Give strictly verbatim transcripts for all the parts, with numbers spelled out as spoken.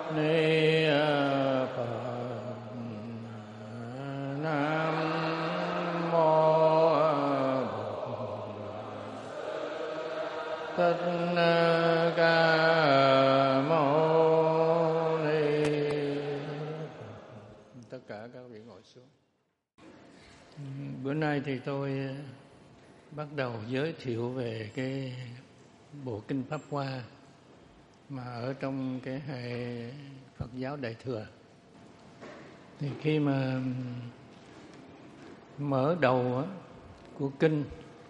Ni Phật. Nam mô Thích Ca Mâu Ni. Tất cả các vị ngồi xuống. Bữa nay thì tôi bắt đầu giới thiệu về cái bộ kinh Pháp Hoa mà ở trong cái hệ Phật giáo Đại Thừa. Thì khi mà mở đầu á, của kinh,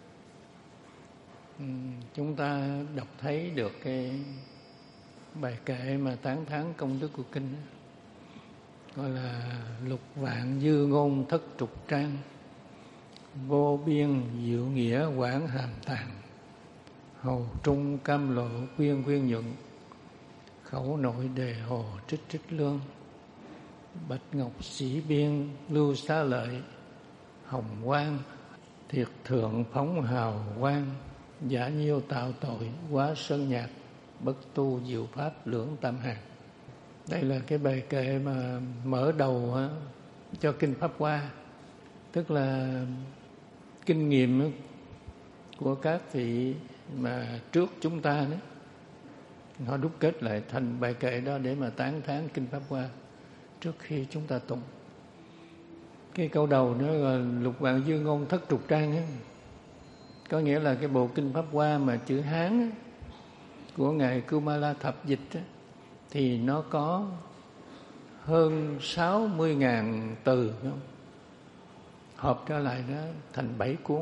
chúng ta đọc thấy được cái bài kệ mà tán thán công đức của kinh, gọi là lục vạn dư ngôn thất trục trang, vô biên diệu nghĩa quảng hàm tàng, hầu trung cam lộ quyên quyên nhuận, khẩu nội đề hồ trích trích lương, bạch ngọc sĩ biên lưu xá lợi, hồng quang thiệt thượng phóng hào quang, giả nhiêu tạo tội quá sơn nhạc, bất tu diệu pháp lưỡng tam hạt. Đây là cái bài kệ mà mở đầu á, cho kinh Pháp Hoa, tức là kinh nghiệm của các vị mà trước chúng ta đó, họ đúc kết lại thành bài kệ đó để mà tán thán kinh Pháp Hoa trước khi chúng ta tụng. Cái câu đầu đó là lục vạn dư ngôn thất trục trang ấy. Có nghĩa là cái bộ kinh Pháp Hoa mà chữ Hán ấy, của ngài Kumala Thập dịch ấy, thì nó có hơn sáu mươi ngàn từ, không? Hợp trở lại đó thành bảy cuốn.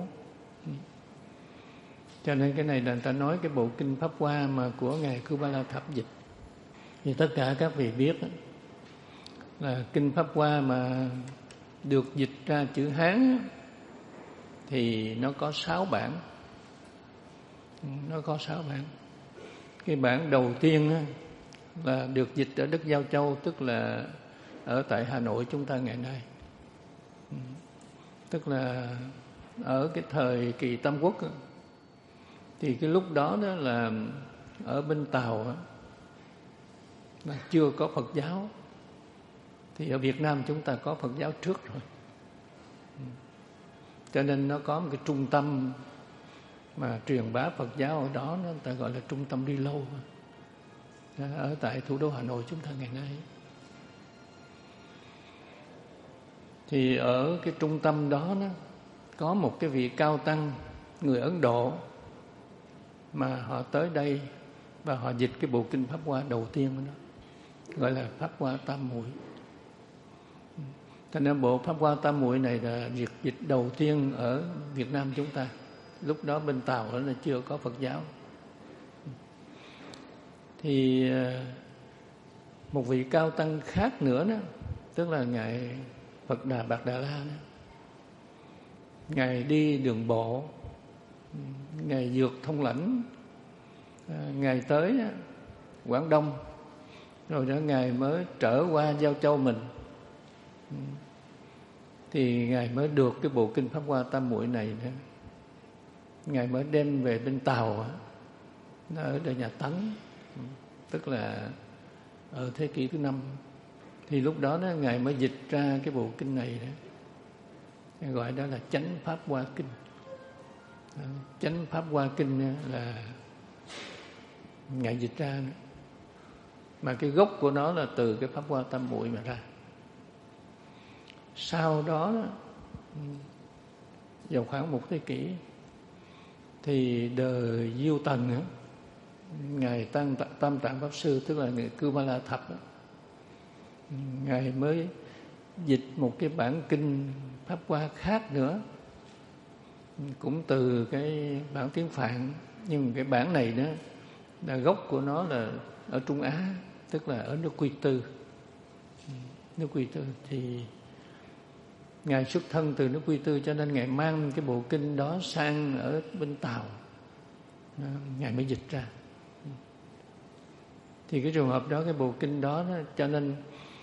Cho nên cái này là người ta nói cái bộ kinh Pháp Hoa mà của ngài Kumala Thập dịch. Thì tất cả các vị biết đó, là kinh Pháp Hoa mà được dịch ra chữ Hán thì nó có sáu bản. Nó có sáu bản. Cái bản đầu tiên là được dịch ở đất Giao Châu, tức là ở tại Hà Nội chúng ta ngày nay. Tức là ở cái thời kỳ Tam Quốc thì cái lúc đó đó là ở bên Tàu là chưa có Phật giáo. Thì ở Việt Nam chúng ta có Phật giáo trước rồi. Cho nên nó có một cái trung tâm mà truyền bá Phật giáo ở đó, nó người ta gọi là trung tâm Đi Lâu, ở tại thủ đô Hà Nội chúng ta ngày nay. Thì ở cái trung tâm đó, đó có một cái vị cao tăng người Ấn Độ mà họ tới đây và họ dịch cái bộ kinh Pháp Hoa đầu tiên của nó, gọi là Pháp Hoa Tam Muội. Cho nên bộ Pháp Hoa Tam Muội này là việc dịch đầu tiên ở Việt Nam chúng ta. Lúc đó bên Tàu đó là chưa có Phật giáo. Thì một vị cao tăng khác nữa đó, tức là ngài Phật Đà Bạt Đà La đó, ngài đi đường bộ, ngài vượt thông lãnh, ngài tới Quảng Đông, rồi đó ngài mới trở qua Giao Châu mình, thì ngài mới được cái bộ kinh Pháp Hoa Tam Muội này đó. Ngài mới đem về bên Tàu, nó ở đời Nhà Tấn, tức là ở thế kỷ thứ năm. Thì lúc đó, đó ngài mới dịch ra cái bộ kinh này đó. Ngài gọi đó là Chánh Pháp Hoa Kinh. Chánh Pháp Hoa Kinh là ngài dịch ra đó. Mà cái gốc của nó là từ cái Pháp Hoa Tam Muội mà ra. Sau đó, đó vào khoảng một thế kỷ thì đời Diêu Tần đó, ngài Tam, Tam Tạng Pháp Sư, tức là người Kumala Thập đó, ngài mới dịch một cái bản kinh Pháp Hoa khác nữa, cũng từ cái bản tiếng Phạn, nhưng cái bản này đó là gốc của nó là ở Trung Á, tức là ở nước Quy Tư. Nước Quy Tư thì ngài xuất thân từ nước Quy Tư, cho nên ngài mang cái bộ kinh đó sang ở bên Tàu, ngài mới dịch ra. Thì cái trường hợp đó, cái bộ kinh đó, đó cho nên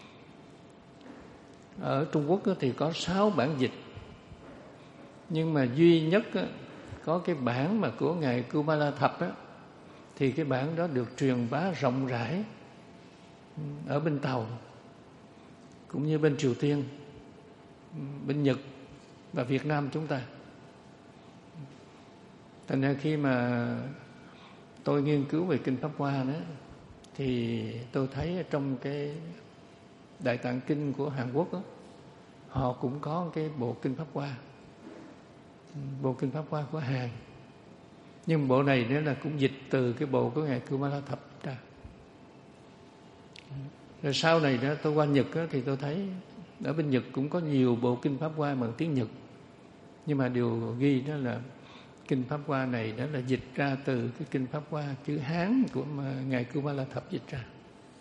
ở Trung Quốc thì có sáu bản dịch, nhưng mà duy nhất có cái bản mà của ngài Kumala Thập á, thì cái bản đó được truyền bá rộng rãi ở bên Tàu, cũng như bên Triều Tiên, bên Nhật và Việt Nam chúng ta. Thành ra khi mà tôi nghiên cứu về Kinh Pháp Hoa đó, thì tôi thấy trong cái Đại Tạng Kinh của Hàn Quốc đó, họ cũng có cái bộ Kinh Pháp Hoa, bộ Kinh Pháp Hoa của Hàn. Nhưng bộ này nữa là cũng dịch từ cái bộ của Ngài Kumara Thập ra. Rồi sau này đó tôi qua Nhật đó, thì tôi thấy ở bên Nhật cũng có nhiều bộ Kinh Pháp Hoa bằng tiếng Nhật. Nhưng mà điều ghi đó là Kinh Pháp Hoa này đó là dịch ra từ cái Kinh Pháp Hoa chữ Hán của Ngài Kumara Thập dịch ra.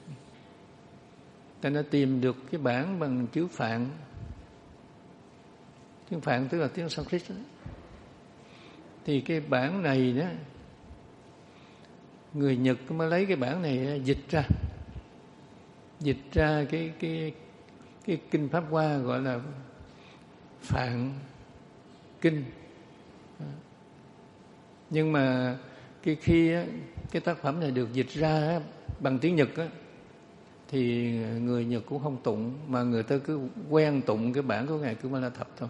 Ta đã tìm được cái bản bằng chữ Phạn. Tiếng Phạn tức là tiếng Sanskrit đó. Thì cái bản này đó, người Nhật mới lấy cái bản này dịch ra, dịch ra cái cái cái Kinh Pháp Hoa gọi là Phạn Kinh. Nhưng mà cái khi á, cái tác phẩm này được dịch ra á, bằng tiếng Nhật á, thì người Nhật cũng không tụng, mà người ta cứ quen tụng cái bản của Ngài Kumara Thập thôi.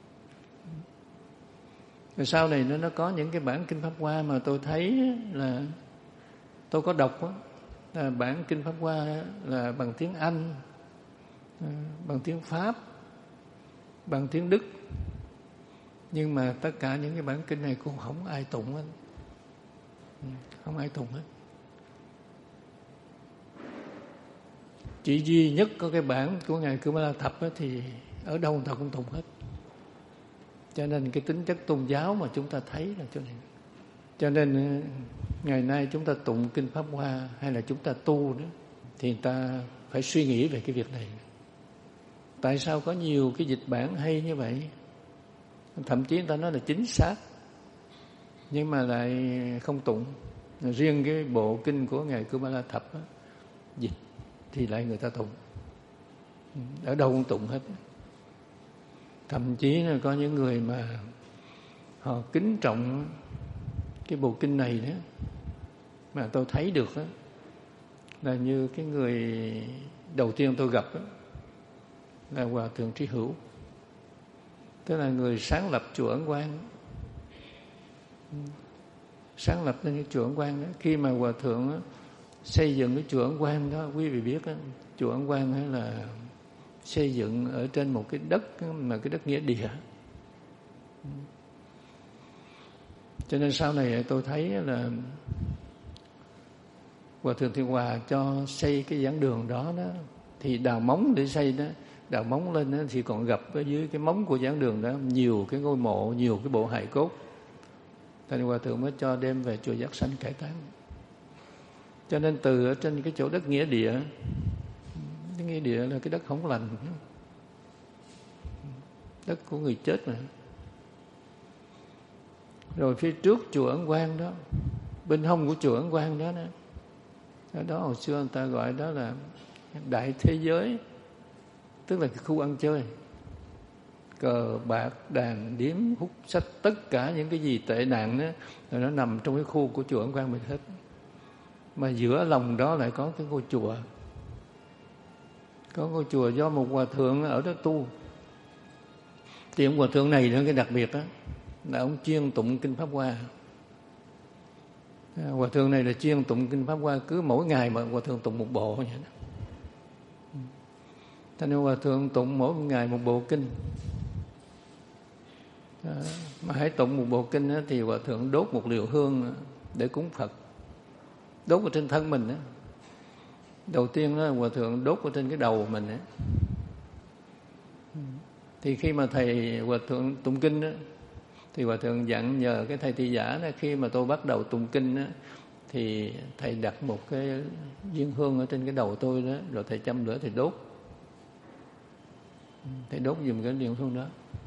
Rồi sau này nó nó có những cái bản Kinh Pháp Hoa mà tôi thấy là tôi có đọc đó, là bản Kinh Pháp Hoa là bằng tiếng Anh, bằng tiếng Pháp, bằng tiếng Đức. Nhưng mà tất cả những cái bản kinh này cũng không ai tụng hết. Không ai tụng hết. Chỉ duy nhất có cái bản của Ngài Kumara Thập thì ở đâu người ta cũng tụng hết. Cho nên cái tính chất tôn giáo mà chúng ta thấy là chỗ này. Cho nên ngày nay chúng ta tụng Kinh Pháp Hoa hay là chúng ta tu đó, thì người ta phải suy nghĩ về cái việc này. Tại sao có nhiều cái dịch bản hay như vậy? Thậm chí người ta nói là chính xác, nhưng mà lại không tụng. Riêng cái bộ kinh của Ngài Kumara Thập đó, dịch thì lại người ta tụng. Ở đâu cũng tụng hết. Thậm chí là có những người mà họ kính trọng cái bộ kinh này đó, mà tôi thấy được đó, là như cái người đầu tiên tôi gặp đó, là Hòa Thượng Trí Hữu, tức là người sáng lập chùa Ấn Quang. Sáng lập nên cái chùa Ấn Quang đó. Khi mà Hòa Thượng đó, xây dựng cái chùa Ấn Quang đó, quý vị biết đó, chùa Ấn Quang đó là xây dựng ở trên một cái đất mà cái đất nghĩa địa. Cho nên sau này tôi thấy là Hòa Thượng Thiện Hòa cho xây cái giảng đường đó đó, thì đào móng để xây đó, đào móng lên đó, thì còn gặp ở dưới cái móng của giảng đường đó nhiều cái ngôi mộ, nhiều cái bộ hài cốt. Thành Hòa Thượng mới cho đem về chùa Giác Sanh cải táng. Cho nên từ ở trên cái chỗ đất nghĩa địa, cái nghĩa địa là cái đất không lành, đất của người chết mà. Rồi phía trước chùa Ấn Quang đó, bên hông của chùa Ấn Quang đó, đó, ở đó hồi xưa người ta gọi đó là đại thế giới, tức là cái khu ăn chơi, cờ bạc, đàn điếm, hút sách, tất cả những cái gì tệ nạn đó, rồi nó nằm trong cái khu của chùa Ấn Quang mình hết. Mà giữa lòng đó lại có cái ngôi chùa, có ngôi chùa do một hòa thượng ở đó tu. Thì ông hòa thượng này nó cái đặc biệt đó là ông chuyên tụng Kinh Pháp Hoa. Hòa thượng này là chuyên tụng Kinh Pháp Hoa, cứ mỗi ngày mà hòa thượng tụng một bộ vậy đó. Cho nên hòa thượng tụng mỗi ngày một bộ kinh. Đó. Mà hãy tụng một bộ kinh đó, thì hòa thượng đốt một liều hương để cúng Phật, đốt ở trên thân mình đó. Đầu tiên đó hòa thượng đốt ở trên cái đầu mình đó. Thì khi mà thầy hòa thượng tụng kinh đó, thì hòa thượng dặn nhờ cái thầy thị giả đó, khi mà tôi bắt đầu tụng kinh đó, thì thầy đặt một cái viên hương ở trên cái đầu tôi đó, rồi thầy châm lửa thầy đốt. Thầy đốt dùm cái viên hương đó.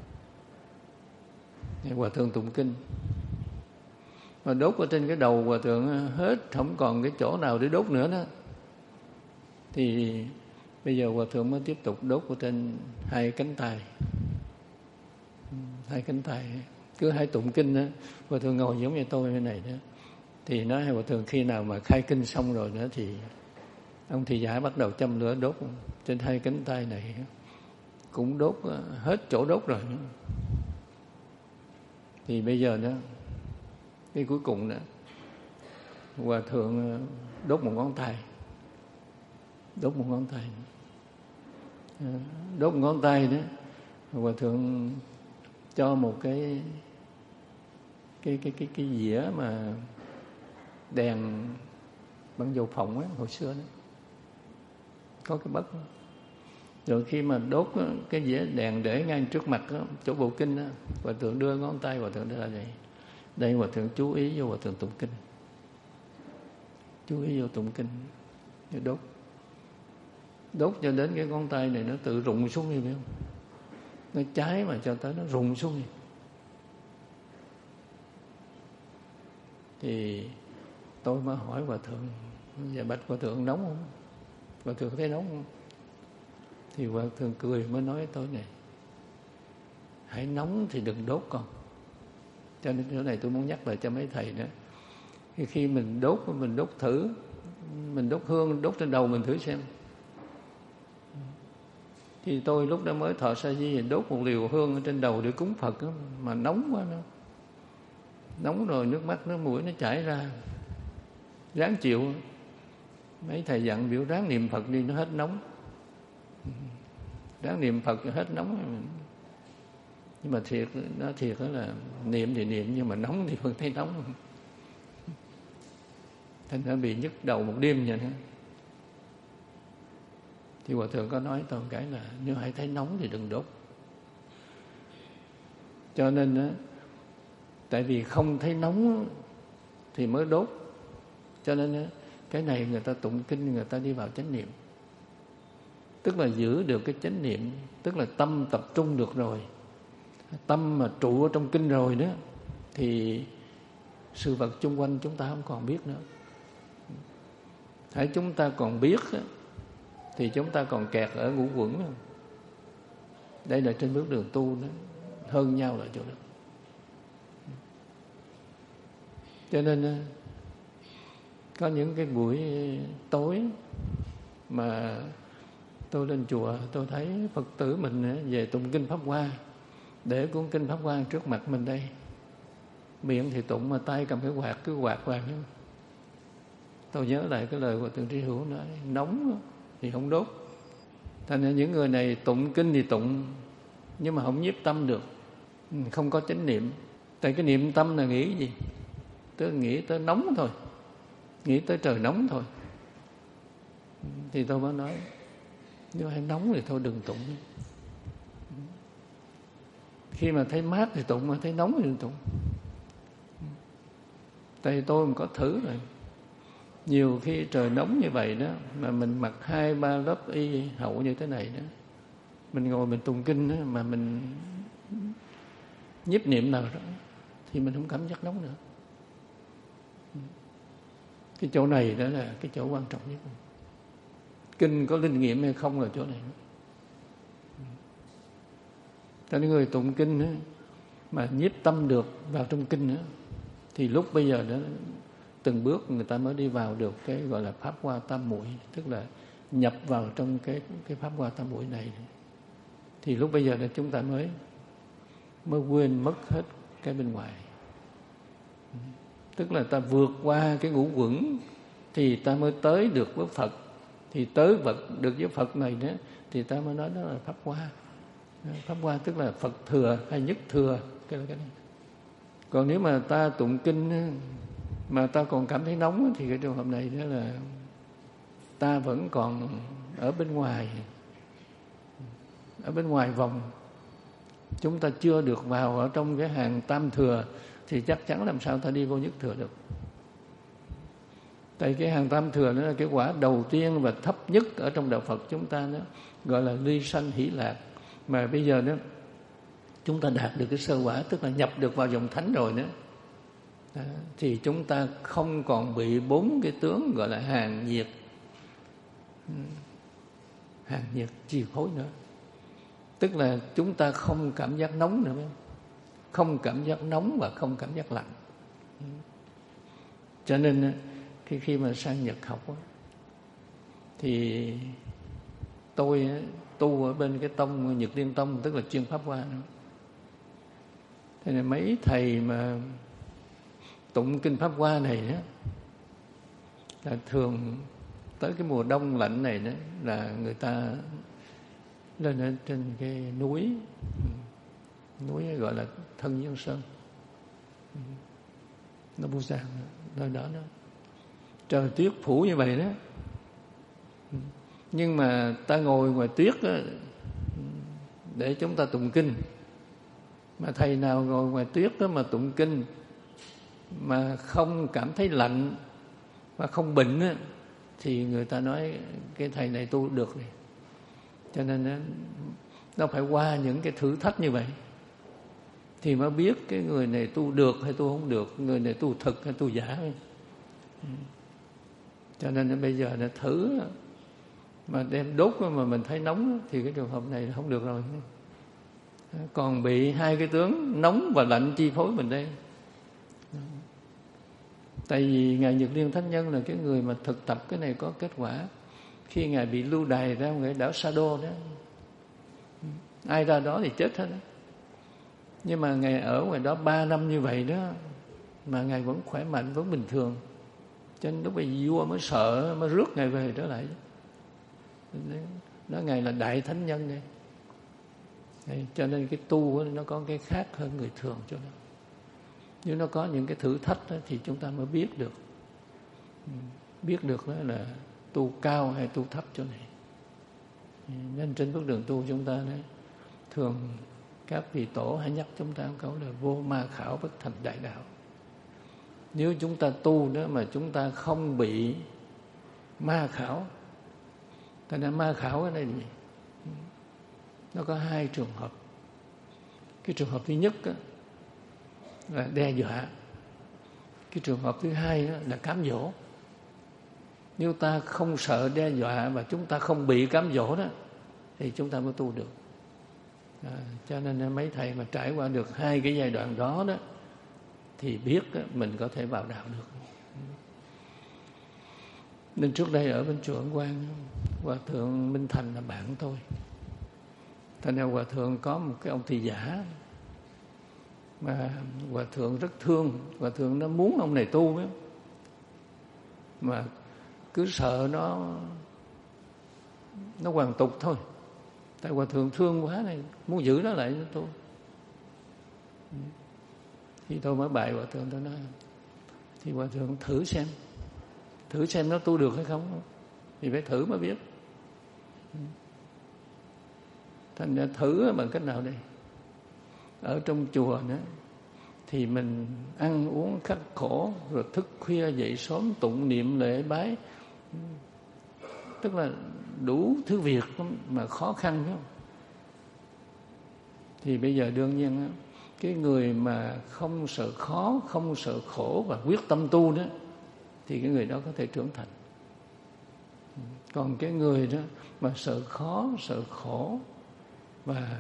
Hòa thượng tụng kinh, mà đốt ở trên cái đầu hòa thượng hết, không còn cái chỗ nào để đốt nữa đó. Thì bây giờ hòa thượng mới tiếp tục đốt ở trên hai cánh tay, hai cánh tay. Cứ hai tụng kinh đó, hòa thượng ngồi giống như tôi như này đó. Thì nói hòa thượng khi nào mà khai kinh xong rồi nữa thì Ông thị giả bắt đầu châm lửa đốt trên hai cánh tay này, cũng đốt hết chỗ đốt rồi. Thì bây giờ đó, cái cuối cùng đó, Hòa thượng đốt một ngón tay, đốt một ngón tay, đốt một ngón tay đó, Hòa thượng cho một cái cái cái cái cái dĩa mà đèn bằng dầu phộng á, hồi xưa đó có cái bất đó. Rồi khi mà đốt cái dĩa đèn để ngay trước mặt đó, chỗ bộ kinh đó, Hòa thượng đưa ngón tay, Hòa thượng đưa ra đây, đây Hòa thượng chú ý vô, Hòa thượng tụng kinh, chú ý vô tụng kinh, rồi đốt đốt cho đến cái ngón tay này nó tự rụng xuống đi, biết không? Nó cháy mà cho tới nó rụng xuống đi. Thì tôi mới hỏi Hòa thượng, dạ bạch Hòa thượng nóng không? Hòa thượng thấy nóng không? Thì Hòa thượng cười mới nói tôi này, hãy nóng thì đừng đốt con. Cho nên chỗ này tôi muốn nhắc lại cho mấy thầy nữa. Khi, khi mình đốt, mình đốt thử, mình đốt hương, đốt trên đầu mình thử xem. Thì tôi lúc đó mới thọ sa di, đốt một liều hương ở trên đầu để cúng Phật đó, mà nóng quá nó. Nóng rồi nước mắt, nước mũi nó chảy ra. Ráng chịu. Mấy thầy dặn biểu ráng niệm Phật đi, nó hết nóng. Ráng niệm Phật hết nóng. Nhưng mà thiệt, nó thiệt đó là niệm thì niệm, nhưng mà nóng thì vẫn thấy nóng. Thành ra bị nhức đầu một đêm vậy đó. Thì Hòa thượng có nói tôi một cái là nếu hãy thấy nóng thì đừng đốt. Cho nên đó, tại vì không thấy nóng thì mới đốt. Cho nên đó, cái này người ta tụng kinh, người ta đi vào chánh niệm, tức là giữ được cái chánh niệm, tức là tâm tập trung được rồi, tâm mà trụ ở trong kinh rồi đó, thì sự vật chung quanh chúng ta không còn biết nữa. Hãy chúng ta còn biết đó, thì chúng ta còn kẹt ở ngũ quẩn. Đây là trên bước đường tu đó, hơn nhau là chỗ đó. Cho nên có những cái buổi tối mà tôi lên chùa, tôi thấy Phật tử mình về tụng kinh Pháp Hoa, để cuốn kinh Pháp Hoa trước mặt mình đây, miệng thì tụng mà tay cầm cái quạt, cứ quạt vào. Tôi nhớ lại cái lời của Thượng Tri Hữu nói, nóng thì không đốt. Thành ra những người này tụng kinh thì tụng, nhưng mà không nhiếp tâm được, không có chánh niệm. Tại cái niệm tâm là nghĩ gì? Tôi nghĩ tới nóng thôi, nghĩ tới trời nóng thôi. Thì tôi mới nói, nếu hay nóng thì thôi đừng tụng. Khi mà thấy mát thì tụng, mà thấy nóng thì đừng tụng. Tại vì tôi cũng có thử rồi. Nhiều khi trời nóng như vậy đó, mà mình mặc hai ba lớp y hậu như thế này đó, mình ngồi mình tụng kinh đó, mà mình nhiếp niệm nào đó, thì mình không cảm giác nóng nữa. Cái chỗ này đó là cái chỗ quan trọng nhất. Kinh có linh nghiệm hay không là chỗ này. Cho nên người tụng kinh đó, mà nhiếp tâm được vào trong kinh đó, thì lúc bây giờ đó, từng bước người ta mới đi vào được cái gọi là Pháp Hoa Tam Muội, tức là nhập vào trong cái cái Pháp Hoa Tam Muội này. Thì lúc bây giờ là chúng ta mới mới quên mất hết cái bên ngoài. Tức là ta vượt qua cái ngũ quẩn thì ta mới tới được với Phật. Thì tới vật được với Phật này đó, thì ta mới nói đó là Pháp Hoa. Pháp Hoa tức là Phật thừa hay nhất thừa, cái là cái này. Còn nếu mà ta tụng kinh mà ta còn cảm thấy nóng thì cái trường hợp này đó là ta vẫn còn ở bên ngoài, ở bên ngoài vòng. Chúng ta chưa được vào ở trong cái hàng tam thừa, thì chắc chắn làm sao ta đi vô nhất thừa được. Tại cái hàng tam thừa đó là cái quả đầu tiên và thấp nhất ở trong đạo Phật chúng ta đó, gọi là ly sanh hỷ lạc. Mà bây giờ đó chúng ta đạt được cái sơ quả, tức là nhập được vào dòng thánh rồi nữa, đó, thì chúng ta không còn bị bốn cái tướng gọi là hàng nhiệt, hàng nhiệt chi phối nữa. Tức là chúng ta không cảm giác nóng nữa, không cảm giác nóng và không cảm giác lạnh. Cho nên khi khi mà sang Nhật học đó, Thì tôi tu ở bên cái tông Nhật Liên Tông, tức là chuyên Pháp Hoa nữa. Thế nên mấy thầy mà tụng kinh Pháp Hoa này đó, là thường tới cái mùa đông lạnh này đó, là người ta lên ở trên cái núi, núi gọi là Thân Dương Sơn, nó Busan, nơi đó đó, trời tuyết phủ như vậy đó. Nhưng mà ta ngồi ngoài tuyết đó, để chúng ta tụng kinh. Mà thầy nào ngồi ngoài tuyết đó mà tụng kinh mà không cảm thấy lạnh và không bệnh đó, thì người ta nói cái thầy này tu được này. Cho nên nó phải qua những cái thử thách như vậy thì mới biết cái người này tu được hay tu không được, người này tu thực hay tu giả. Cho nên bây giờ là thử mà đem đốt mà mình thấy nóng thì cái trường hợp này không được rồi. Còn bị hai cái tướng nóng và lạnh chi phối mình đây. Tại vì Ngài Nhật Liên Thánh Nhân là cái người mà thực tập cái này có kết quả. Khi Ngài bị lưu đày ra ngoài đảo Sa Đô đó, ai ra đó thì chết hết đó. Nhưng mà Ngài ở ngoài đó ba năm như vậy đó, mà Ngài vẫn khỏe mạnh, vẫn bình thường. Cho nên lúc bây vua mới sợ, mới rước Ngài về trở lại. Đó Ngài là Đại Thánh Nhân đây. Đấy, cho nên cái tu nó có cái khác hơn người thường chỗ đó. Nếu nó có những cái thử thách đó, thì chúng ta mới biết được. Biết được đó là tu cao hay tu thấp chỗ này. Nên trên bước đường tu chúng ta đấy, thường các vị tổ hay nhắc chúng ta một câu là vô ma khảo bất thành đại đạo. Nếu chúng ta tu đó mà chúng ta không bị ma khảo. Tại nên ma khảo ở đây là gì? Nó có hai trường hợp. Cái trường hợp thứ nhất đó, là đe dọa. Cái trường hợp thứ hai đó là cám dỗ. Nếu ta không sợ đe dọa và chúng ta không bị cám dỗ đó, thì chúng ta mới tu được. À, cho nên mấy thầy mà trải qua được hai cái giai đoạn đó đó, thì biết đó, mình có thể vào đạo được. Nên trước đây ở bên chùa Ấn Quang, Hòa thượng Minh Thành là bạn tôi. Thành ra Hòa thượng có một cái ông thị giả mà Hòa thượng rất thương. Hòa thượng nó muốn ông này tu ấy, mà cứ sợ nó nó hoàn tục thôi. Tại Hòa thượng thương quá này, muốn giữ nó lại cho tôi. Thì tôi mới bại Hòa thượng, tôi nói thì Hòa thượng thử xem, thử xem nó tu được hay không, thì phải thử mới biết. Thành ra thử bằng cách nào đây? Ở trong chùa nữa thì mình ăn uống khắc khổ, rồi thức khuya dậy sớm tụng niệm lễ bái, tức là đủ thứ việc mà khó khăn, phải không? Thì bây giờ đương nhiên cái người mà không sợ khó, không sợ khổ và quyết tâm tu đó, thì cái người đó có thể trưởng thành. Còn cái người đó mà sợ khó, sợ khổ và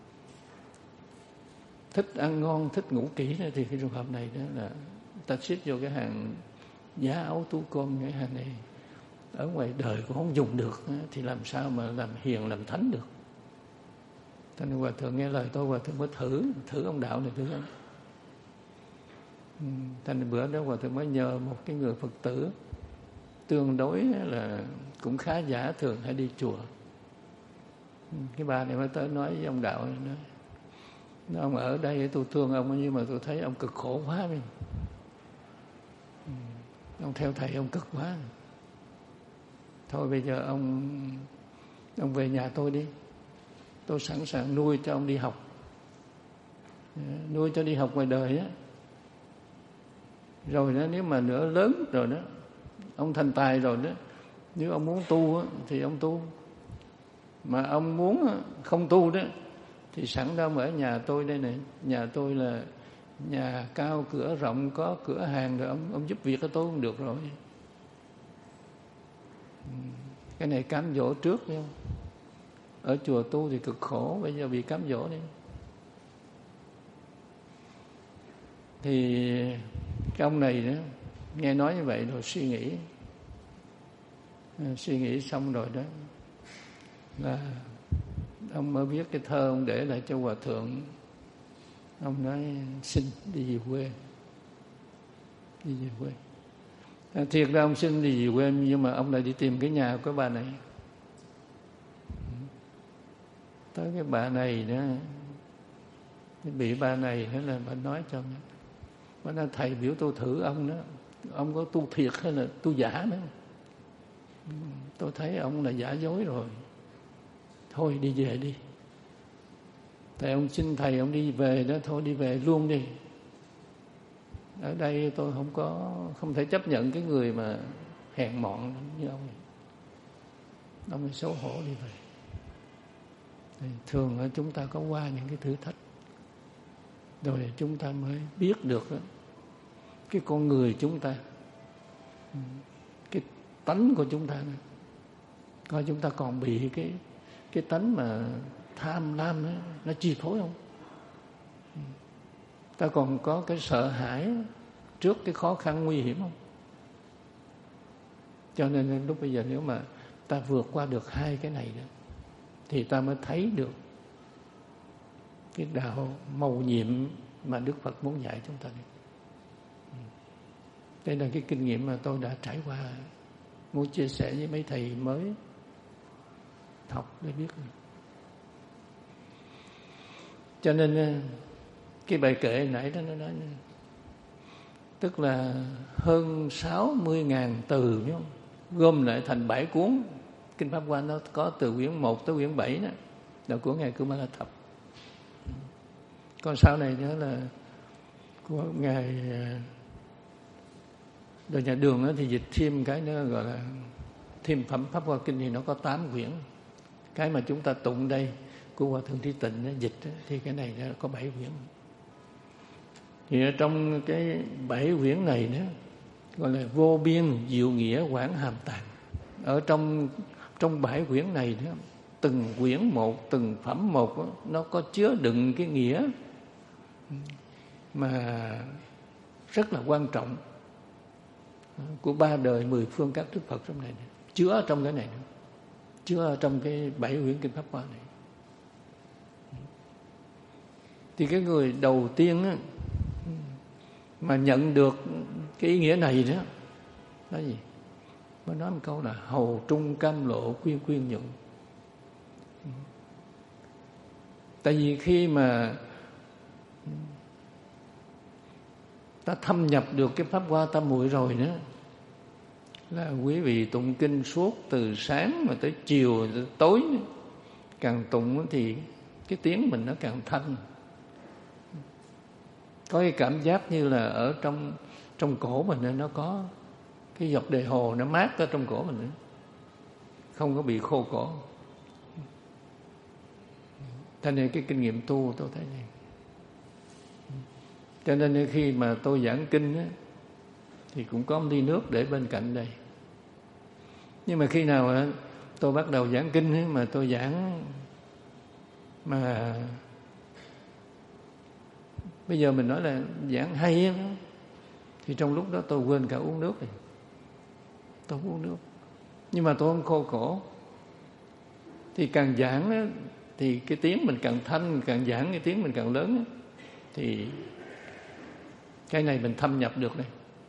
thích ăn ngon, thích ngủ kỹ đó, thì cái trường hợp này đó là ta xếp vô cái hàng giá áo tú côn. Cái hàng này ở ngoài đời cũng không dùng được, thì làm sao mà làm hiền, làm thánh được. Cho nên Hòa thượng nghe lời tôi, Hòa thượng mới thử thử ông đạo này thử anh. Thành bữa đó Hòa thượng mới nhờ một cái người Phật tử tương đối là cũng khá giả, thường hay đi chùa. Cái bà này mới tới nói với ông đạo này, nói ông ở đây tôi thương ông, nhưng mà tôi thấy ông cực khổ quá mình. Ông theo thầy ông cực quá. Thôi bây giờ ông ông về nhà tôi đi, tôi sẵn sàng nuôi cho ông đi học, nuôi cho đi học ngoài đời á. Rồi đó, nếu mà nữa lớn rồi đó, ông thành tài rồi đó, nếu ông muốn tu á, thì ông tu. Mà ông muốn không tu đó, thì sẵn đâu mà ở nhà tôi đây này. Nhà tôi là nhà cao, cửa rộng, có cửa hàng, rồi ông, ông giúp việc cho tôi cũng được rồi. Cái này cám dỗ trước, phải không? Ở chùa tu thì cực khổ, bây giờ bị cám dỗ đi. Thì cái ông này đó, nghe nói như vậy rồi suy nghĩ. suy nghĩ xong rồi đó là ông mới viết cái thơ ông để lại cho hòa thượng. Ông nói xin đi về quê, đi về quê. À, thiệt ra ông xin đi về quê, nhưng mà ông lại đi tìm cái nhà của bà này. Tới cái bà này đó, bị bà này đó là bà nói cho nó, bà nói thầy biểu tôi thử ông đó, ông có tu thiệt hay là tu giả nữa. Tôi thấy ông là giả dối rồi, thôi đi về đi. Thầy ông xin thầy ông đi về đó, thôi đi về luôn đi. Ở đây tôi không có không thể chấp nhận cái người mà hèn mọn như ông này. Ông ấy xấu hổ đi về. Thì thường chúng ta có qua những cái thử thách rồi chúng ta mới biết được cái con người chúng ta, cái tánh của chúng ta này. Coi chúng ta còn bị cái cái tánh mà tham lam đó, nó chi phối không? Ta còn có cái sợ hãi trước cái khó khăn nguy hiểm không? Cho nên lúc bây giờ nếu mà ta vượt qua được hai cái này đó, thì ta mới thấy được cái đạo mầu nhiệm mà Đức Phật muốn dạy chúng ta. Đây là cái kinh nghiệm mà tôi đã trải qua, muốn chia sẻ với mấy thầy mới học để biết. Cho nên cái bài kệ nãy đó nó nói, tức là hơn sáu mươi ngàn từ, biết không? Gom lại thành bảy cuốn. Kinh Pháp Hoa nó có từ quyển một tới quyển bảy đó, là của ngài Kumara Thập. Còn sau này nữa là của ngài Đời Nhà Đường đó, thì dịch thêm cái nữa gọi là thêm phẩm Pháp Hoa Kinh, thì nó có tám quyển. Cái mà chúng ta tụng đây của Hòa Thượng Trí Tịnh đó, dịch đó, thì cái này có bảy quyển. Thì ở trong cái bảy quyển này đó gọi là vô biên diệu nghĩa quảng hàm tàng. Ở trong trong bảy quyển này đó, từng quyển một, từng phẩm một đó, nó có chứa đựng cái nghĩa mà rất là quan trọng của ba đời mười phương các Đức Phật trong này, này. Chứa ở trong cái này nữa. Chứa ở trong cái bảy quyển Kinh Pháp Hoa này. Thì cái người đầu tiên á, mà nhận được cái ý nghĩa này đó là gì? Mới nói một câu là hầu trung cam lộ quyên quyên nhuận. Tại vì khi mà ta thâm nhập được cái Pháp Hoa Tam Muội rồi đó, là quý vị tụng kinh suốt từ sáng mà tới chiều tới tối, càng tụng thì cái tiếng mình nó càng thanh. Có cái cảm giác như là ở trong trong cổ mình nó có cái giọt đề hồ nó mát ở trong cổ mình nữa, không có bị khô cổ. Cho nên cái kinh nghiệm tu tôi thấy này. Cho nên khi mà tôi giảng kinh á, thì cũng có một ly nước để bên cạnh đây. Nhưng mà khi nào tôi bắt đầu giảng kinh á, mà tôi giảng mà bây giờ mình nói là giảng hay á, thì trong lúc đó tôi quên cả uống nước rồi. Tôi không uống nước. Nhưng mà tôi không khô cổ. Thì càng giảng á, thì cái tiếng mình càng thanh, càng giảng cái tiếng mình càng lớn á, thì cái này mình thâm nhập được đây.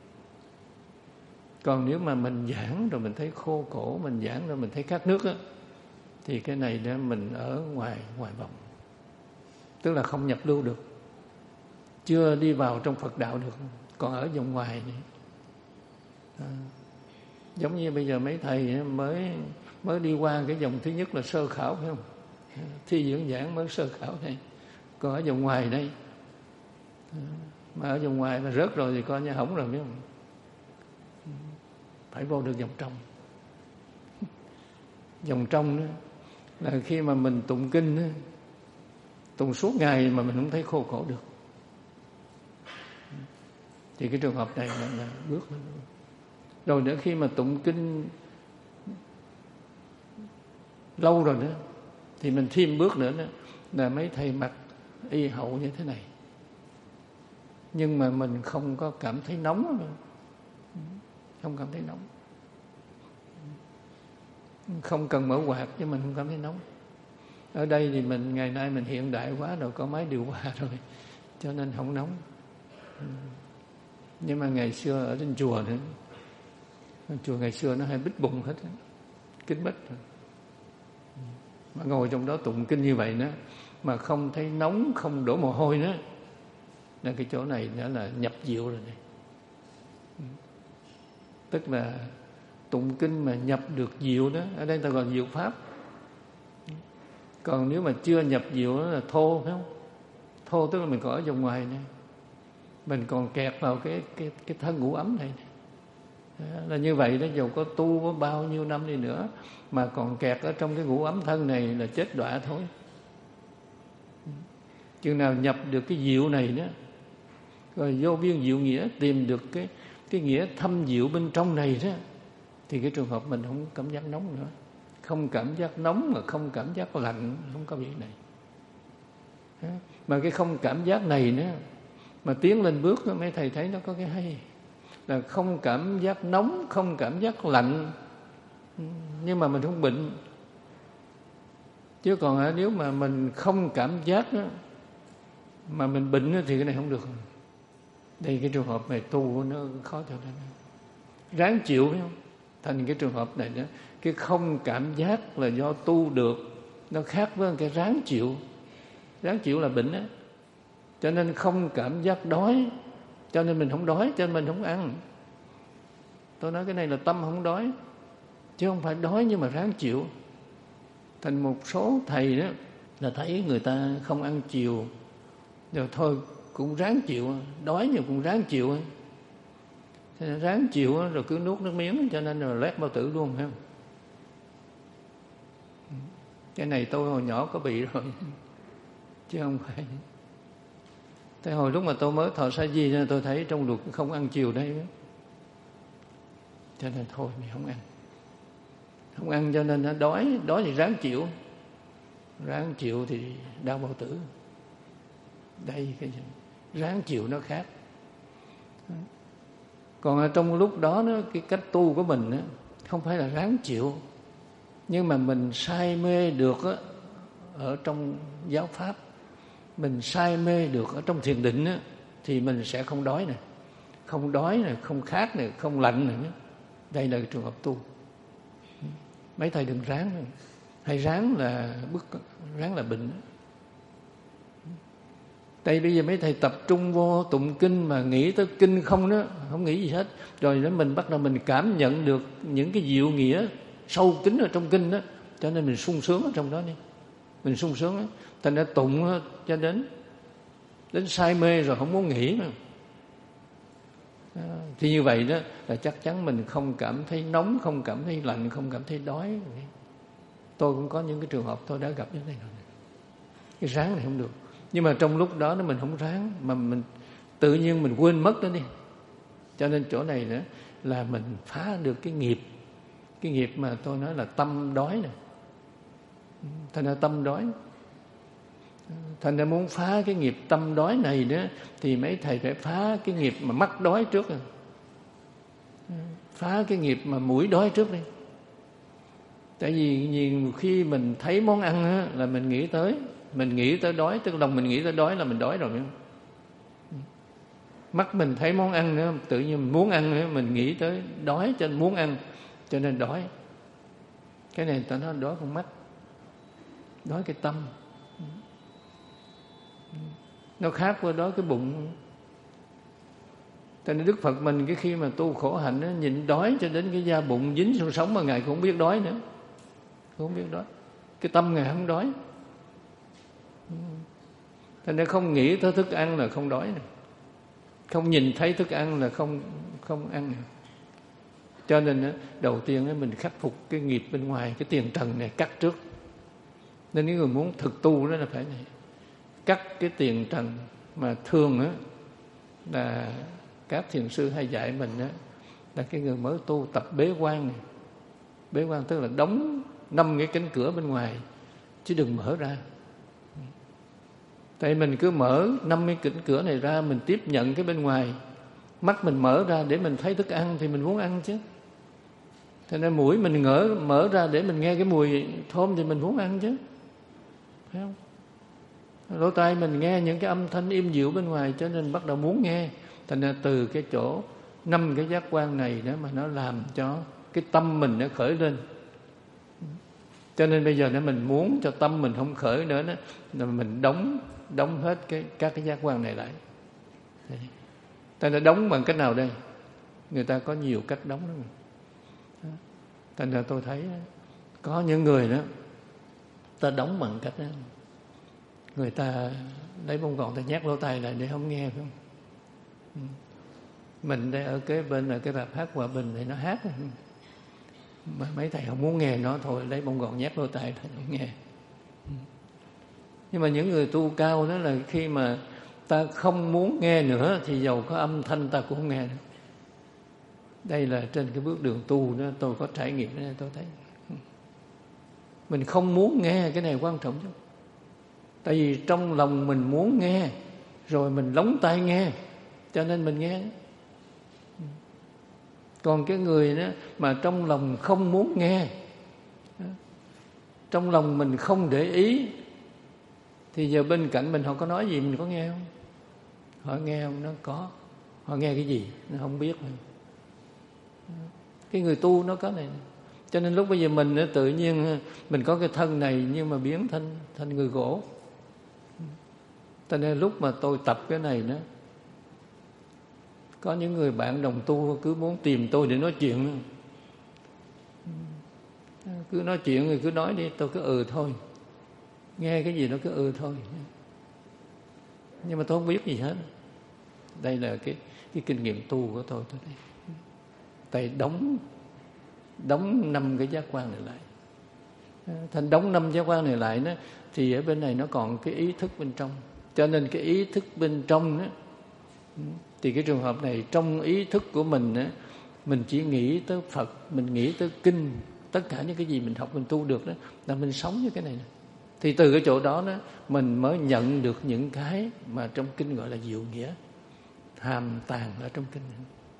Còn nếu mà mình giảng rồi mình thấy khô cổ, mình giảng rồi mình thấy khát nước á, thì cái này đó mình ở ngoài ngoài vòng, tức là không nhập lưu được, chưa đi vào trong Phật đạo được, còn ở vòng ngoài này. À, giống như bây giờ mấy thầy mới mới đi qua cái vòng thứ nhất là sơ khảo, phải không? Thi dưỡng giảng mới sơ khảo đây, còn ở vòng ngoài đây. Mà ở vòng ngoài mà rớt rồi thì coi như hỏng rồi, biết không? Phải vô được vòng trong. Vòng trong đó là khi mà mình tụng kinh đó, tụng suốt ngày mà mình không thấy khô khổ được, thì cái trường hợp này là, là bước lên. Rồi nữa khi mà tụng kinh lâu rồi nữa, thì mình thêm bước nữa đó, là mấy thầy mặc y hậu như thế này, nhưng mà mình không có cảm thấy nóng nữa. Không cảm thấy nóng. không cần mở quạt chứ mình không cảm thấy nóng. Ở đây thì mình ngày nay mình hiện đại quá rồi, có máy điều hòa rồi, cho nên không nóng. Nhưng mà ngày xưa ở trên chùa nữa, chùa ngày xưa nó hay bít bùng hết, kín bít. Mà ngồi trong đó tụng kinh như vậy nữa, mà không thấy nóng, không đổ mồ hôi nữa, nên cái chỗ này đã là nhập diệu rồi này. Tức là tụng kinh mà nhập được diệu đó, ở đây ta gọi diệu pháp. Còn nếu mà chưa nhập diệu đó là thô, phải không? Thô tức là mình còn ở trong ngoài này, mình còn kẹt vào cái cái cái thân ngũ ấm này, này. Đó, là như vậy đó. Dù có tu có bao nhiêu năm đi nữa mà còn kẹt ở trong cái ngũ ấm thân này là chết đọa thôi. Chừng nào nhập được cái diệu này đó, rồi vô biên diệu nghĩa, tìm được cái cái nghĩa thâm diệu bên trong này đó, thì cái trường hợp mình không cảm giác nóng nữa, không cảm giác nóng mà không cảm giác lạnh, không có việc này. Đó. Mà cái không cảm giác này nữa mà tiến lên bước đó, mấy thầy thấy nó có cái hay là không cảm giác nóng, không cảm giác lạnh, nhưng mà mình không bệnh. Chứ còn nếu mà mình không cảm giác đó, mà mình bệnh đó, thì cái này không được. Đây cái trường hợp này tu nó khó cho nên ráng chịu, phải không? Thành cái trường hợp này đó, cái không cảm giác là do tu được, nó khác với cái ráng chịu. Ráng chịu là bệnh á. Cho nên không cảm giác đói, cho nên mình không đói, cho nên mình không ăn. Tôi nói cái này là tâm không đói, chứ không phải đói nhưng mà ráng chịu. Thành một số thầy đó là thấy người ta không ăn chiều, rồi thôi cũng ráng chịu, đói nhưng cũng ráng chịu. Thế nên ráng chịu rồi cứ nuốt nước miếng, cho nên rồi loét bao tử luôn, phải không? Cái này tôi hồi nhỏ có bị rồi, chứ không phải. Thế hồi lúc mà tôi mới thọ sa di, tôi thấy trong luật không ăn chiều đây đó. Cho nên thôi mình không ăn. Không ăn cho nên nó đói, đói thì ráng chịu. Ráng chịu thì đau bao tử. Đây cái ráng chịu nó khác. Còn ở trong lúc đó, đó cái cách tu của mình đó, không phải là ráng chịu, nhưng mà mình say mê được đó, ở trong giáo pháp, mình say mê được ở trong thiền định đó, thì mình sẽ không đói nè, không đói nè, không khát nè, không lạnh nè. Đây là trường hợp tu. Mấy thầy đừng ráng, hay ráng là bức, ráng là bệnh. Đây bây giờ mấy thầy tập trung vô tụng kinh mà nghĩ tới kinh không đó, không nghĩ gì hết. Rồi đó mình bắt đầu mình cảm nhận được những cái diệu nghĩa sâu kín ở trong kinh đó, cho nên mình sung sướng ở trong đó đi. Mình sung sướng đó. Thành ra tụng cho đến đến say mê rồi không muốn nghĩ nữa. Đó. Thì như vậy đó là chắc chắn mình không cảm thấy nóng, không cảm thấy lạnh, không cảm thấy đói. Tôi cũng có những cái trường hợp tôi đã gặp như thế này. Cái ráng này không được. Nhưng mà trong lúc đó mình không ráng, mà mình tự nhiên mình quên mất đó đi. Cho nên chỗ này nữa là mình phá được cái nghiệp. Cái nghiệp mà tôi nói là tâm đói nè. Thành ra tâm đói. Thành ra muốn phá cái nghiệp tâm đói này đó, thì mấy thầy phải phá cái nghiệp mà mắt đói trước rồi. Phá cái nghiệp mà mũi đói trước đi. Tại vì nhiều khi mình thấy món ăn á, là mình nghĩ tới, mình nghĩ tới đói, tức lòng mình nghĩ tới đói là mình đói rồi. Mắt mình thấy món ăn nữa, tự nhiên mình muốn ăn nữa, mình nghĩ tới đói cho nên muốn ăn, cho nên đói. Cái này ta nói đói con mắt, đói cái tâm. Nó khác với đói cái bụng. Cho nên Đức Phật mình cái khi mà tu khổ hạnh đó, nhịn đói cho đến cái da bụng dính xương sống mà Ngài cũng không biết đói nữa. Không biết đói. Cái tâm Ngài không đói. Thành ra không nghĩ tới thức ăn là không đói nữa. Không nhìn thấy thức ăn là không không ăn nữa. Cho nên đầu tiên mình khắc phục cái nghiệp bên ngoài, cái tiền trần này cắt trước. Nên những người muốn thực tu đó là phải này, cắt cái tiền trần. Mà thường đó, là các thiền sư hay dạy mình đó, là cái người mới tu tập bế quan này. Bế quan tức là đóng năm cái cánh cửa bên ngoài, chứ đừng mở ra. Tại mình cứ mở năm cái cánh cửa này ra, mình tiếp nhận cái bên ngoài. Mắt mình mở ra để mình thấy thức ăn thì mình muốn ăn chứ. Thế nên mũi mình ngỡ mở ra để mình nghe cái mùi thơm thì mình muốn ăn chứ, phải không? Lỗ tai mình nghe những cái âm thanh im dịu bên ngoài, cho nên bắt đầu muốn nghe. Thành ra từ cái chỗ năm cái giác quan này đó mà nó làm cho cái tâm mình nó khởi lên. Cho nên bây giờ nếu mình muốn cho tâm mình không khởi nữa đó, là mình đóng đóng hết cái các cái giác quan này lại. Ta đã đóng bằng cách nào đây? Người ta có nhiều cách đóng đó. Thành ra tôi thấy có những người đó ta đóng bằng cách đó. Người ta lấy bông gòn ta nhét lỗ tai lại để không nghe, phải không? Mình đây ở kế bên là cái rạp hát Hòa Bình thì nó hát, mà mấy thầy không muốn nghe nó, thôi lấy bông gòn nhét lỗ tai lại không nghe. Nhưng mà những người tu cao đó là khi mà ta không muốn nghe nữa thì dầu có âm thanh ta cũng không nghe nữa. Đây là trên cái bước đường tu đó tôi có trải nghiệm đó, tôi thấy mình không muốn nghe, cái này quan trọng chứ. Tại vì trong lòng mình muốn nghe, rồi mình lóng tai nghe, cho nên mình nghe. Còn cái người đó mà trong lòng không muốn nghe, trong lòng mình không để ý, thì giờ bên cạnh mình họ có nói gì mình có nghe không? Họ nghe không? Nó có. Họ nghe cái gì? Nó không biết. Cái người tu nó có này. Cho nên lúc bây giờ mình tự nhiên mình có cái thân này nhưng mà biến thành thành người gỗ. Cho nên lúc mà tôi tập cái này đó, có những người bạn đồng tu cứ muốn tìm tôi để nói chuyện. Cứ nói chuyện rồi cứ nói đi, tôi cứ ừ thôi. Nghe cái gì nó cứ ừ thôi. Nhưng mà tôi không biết gì hết. Đây là cái cái kinh nghiệm tu của tôi tôi đây. Tại đóng đóng năm cái giác quan này lại. Thành đóng năm giác quan này lại đó, thì ở bên này nó còn cái ý thức bên trong. Cho nên cái ý thức bên trong đó, thì cái trường hợp này trong ý thức của mình đó, mình chỉ nghĩ tới Phật, mình nghĩ tới kinh, tất cả những cái gì mình học mình tu được đó là mình sống với cái này. Thì từ cái chỗ đó đó mình mới nhận được những cái mà trong kinh gọi là diệu nghĩa, hàm tàng ở trong kinh.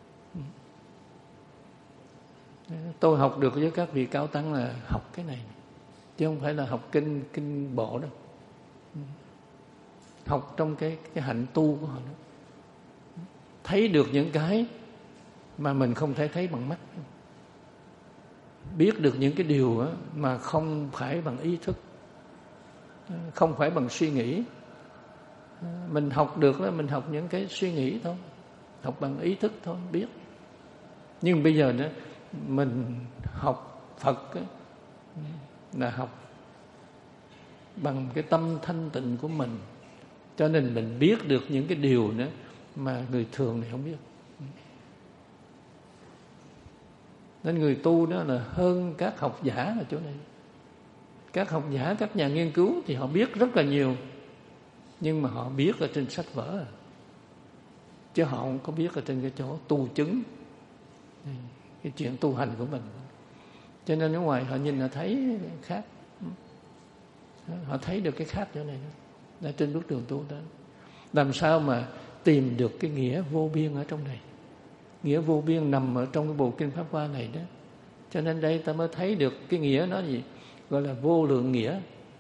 Tôi học được với các vị cao tăng là học cái này, chứ không phải là học kinh kinh bộ đâu. Học trong cái cái hạnh tu của họ đó. Thấy được những cái mà mình không thể thấy bằng mắt, biết được những cái điều mà không phải bằng ý thức, không phải bằng suy nghĩ. Mình học được đó, mình học những cái suy nghĩ thôi, học bằng ý thức thôi, biết. Nhưng bây giờ đó mình học Phật đó, là học bằng cái tâm thanh tịnh của mình, cho nên mình biết được những cái điều đó mà người thường này không biết. Nên người tu đó là hơn các học giả ở chỗ này. Các học giả, các nhà nghiên cứu thì họ biết rất là nhiều, nhưng mà họ biết ở trên sách vở, chứ họ không có biết ở trên cái chỗ tu chứng cái chuyện tu hành của mình. Cho nên ở ngoài họ nhìn họ thấy khác, họ thấy được cái khác chỗ này đó, là trên bước đường tu đó. Làm sao mà tìm được cái nghĩa vô biên ở trong này? Nghĩa vô biên nằm ở trong cái bộ kinh Pháp Hoa này đó. Cho nên đây ta mới thấy được cái nghĩa nó gì? Gọi là vô lượng nghĩa.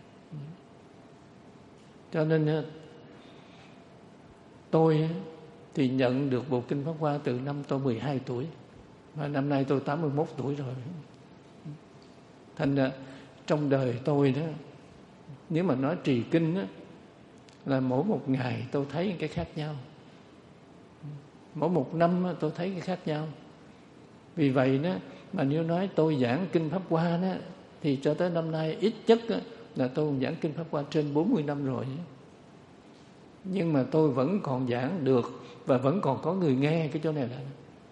Cho nên tôi thì nhận được bộ kinh Pháp Hoa từ năm tôi mười hai tuổi, và năm nay tôi tám mươi mốt tuổi rồi. Thành ra trong đời tôi đó, nếu mà nói trì kinh đó, là mỗi một ngày tôi thấy cái khác nhau, mỗi một năm tôi thấy cái khác nhau. Vì vậy đó mà nếu nói tôi giảng kinh Pháp Hoa đó, thì cho tới năm nay ít nhất đó, là tôi giảng kinh Pháp Hoa trên bốn mươi năm rồi. Nhưng mà tôi vẫn còn giảng được và vẫn còn có người nghe. Cái chỗ này là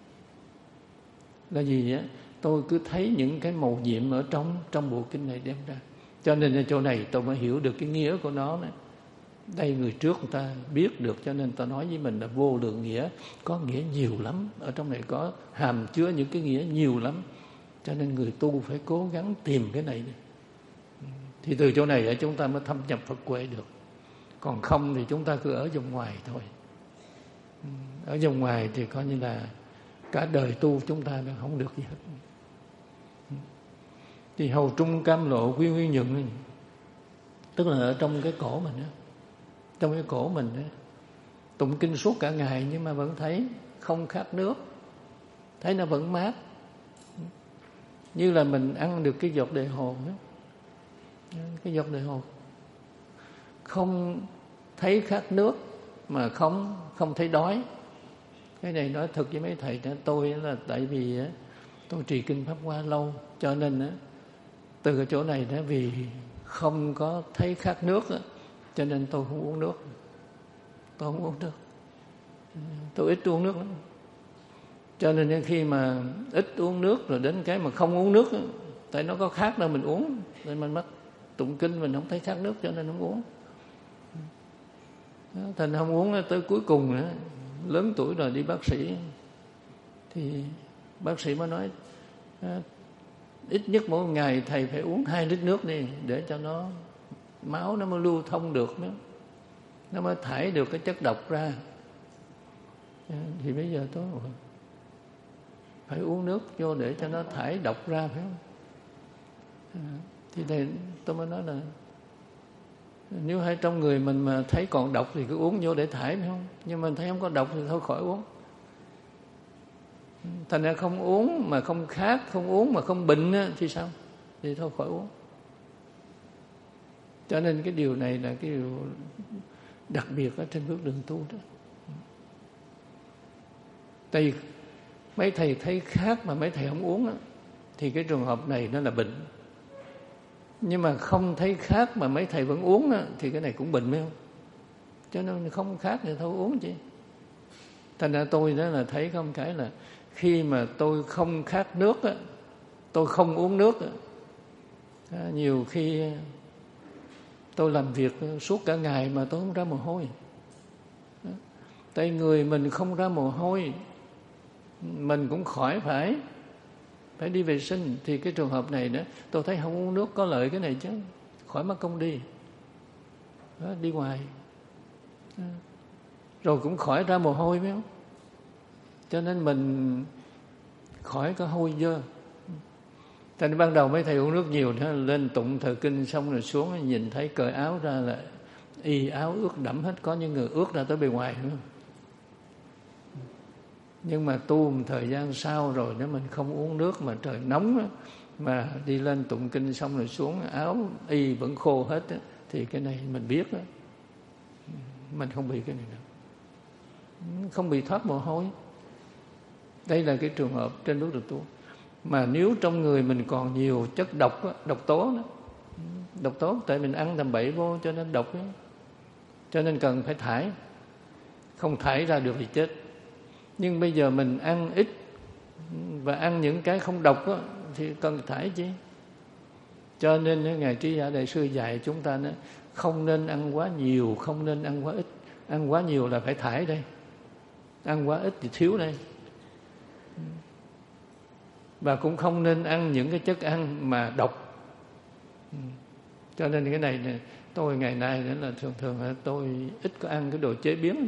là gì á? Tôi cứ thấy những cái màu nhiệm ở trong trong bộ kinh này đem ra. Cho nên ở chỗ này tôi mới hiểu được cái nghĩa của nó này. Đây người trước người ta biết được, cho nên ta nói với mình là vô lượng nghĩa, có nghĩa nhiều lắm. Ở trong này có hàm chứa những cái nghĩa nhiều lắm. Cho nên người tu phải cố gắng tìm cái này. Thì từ chỗ này chúng ta mới thâm nhập Phật huệ được. Còn không thì chúng ta cứ ở vòng ngoài thôi. Ở vòng ngoài thì coi như là cả đời tu chúng ta không được gì hết. Thì hầu trung cam lộ quy nguyên nhuận, tức là ở trong cái cổ mình đó, trong cái cổ mình đó, tụng kinh suốt cả ngày nhưng mà vẫn thấy không khát nước, thấy nó vẫn mát, như là mình ăn được cái giọt đề hồ đó. Cái giọt đề hồ không thấy khát nước mà không không thấy đói. Cái này nói thật với mấy thầy đó, tôi là tại vì tôi trì kinh Pháp Hoa lâu, cho nên từ cái chỗ này đó, vì không có thấy khát nước cho nên tôi không uống nước. Tôi không uống nước, tôi ít uống nước lắm. Cho nên khi mà ít uống nước rồi đến cái mà không uống nước, tại nó có khát đâu mình uống, nên mình mất tụng kinh mình không thấy khát nước cho nên không uống. Đó, thành không uống tới cuối cùng nữa, lớn tuổi rồi đi bác sĩ thì bác sĩ mới nói ít nhất mỗi ngày thầy phải uống hai lít nước đi để cho nó máu nó mới lưu thông được nữa, nó mới thải được cái chất độc ra. Thì bây giờ tôi phải uống nước vô để cho nó thải độc ra, phải không? Thì thầy, tôi mới nói là nếu hay trong người mình mà thấy còn độc thì cứ uống vô để thải, phải không? Nhưng mà thấy không có độc thì thôi khỏi uống. Thành ra không uống mà không khát, không uống mà không bệnh thì sao? Thì thôi khỏi uống. Cho nên cái điều này là cái điều đặc biệt ở trên bước đường tu đó. Tại vì mấy thầy thấy khát mà mấy thầy không uống đó, thì cái trường hợp này nó là bệnh. Nhưng mà không thấy khát mà mấy thầy vẫn uống đó, thì cái này cũng bệnh, phải không? Cho nên không khát thì thôi uống chứ. Thành ra tôi đó là thấy không cái là khi mà tôi không khát nước đó, tôi không uống nước đó, nhiều khi tôi làm việc suốt cả ngày mà tôi không ra mồ hôi. Tại người mình không ra mồ hôi, mình cũng khỏi phải phải đi vệ sinh. Thì cái trường hợp này đó, tôi thấy không uống nước có lợi cái này chứ, khỏi mất công đi đó, đi ngoài đó. Rồi cũng khỏi ra mồ hôi, phải không? Cho nên mình khỏi có hôi dơ. Cho nên ban đầu mấy thầy uống nước nhiều đó, lên tụng thời kinh xong rồi xuống nhìn thấy cởi áo ra là y áo ướt đẫm hết, có những người ướt ra tới bề ngoài nữa. Nhưng mà tu một thời gian sau rồi nếu mình không uống nước mà trời nóng đó, mà đi lên tụng kinh xong rồi xuống áo y vẫn khô hết đó, thì cái này mình biết đó, mình không bị cái này đâu, không bị thoát mồ hôi. Đây là cái trường hợp trên bước đường tu. Mà nếu trong người mình còn nhiều chất độc đó, độc tố đó, độc tố tại mình ăn tầm bậy vô cho nên độc đó. Cho nên cần phải thải, không thải ra được thì chết. Nhưng bây giờ mình ăn ít và ăn những cái không độc đó, thì cần thải chứ. Cho nên Ngài Trí Giả Đại Sư dạy chúng ta đó, không nên ăn quá nhiều, không nên ăn quá ít. Ăn quá nhiều là phải thải đây, ăn quá ít thì thiếu đây. Và cũng không nên ăn những cái chất ăn mà độc. Cho nên cái này này tôi ngày nay nữa là thường thường là tôi ít có ăn cái đồ chế biến.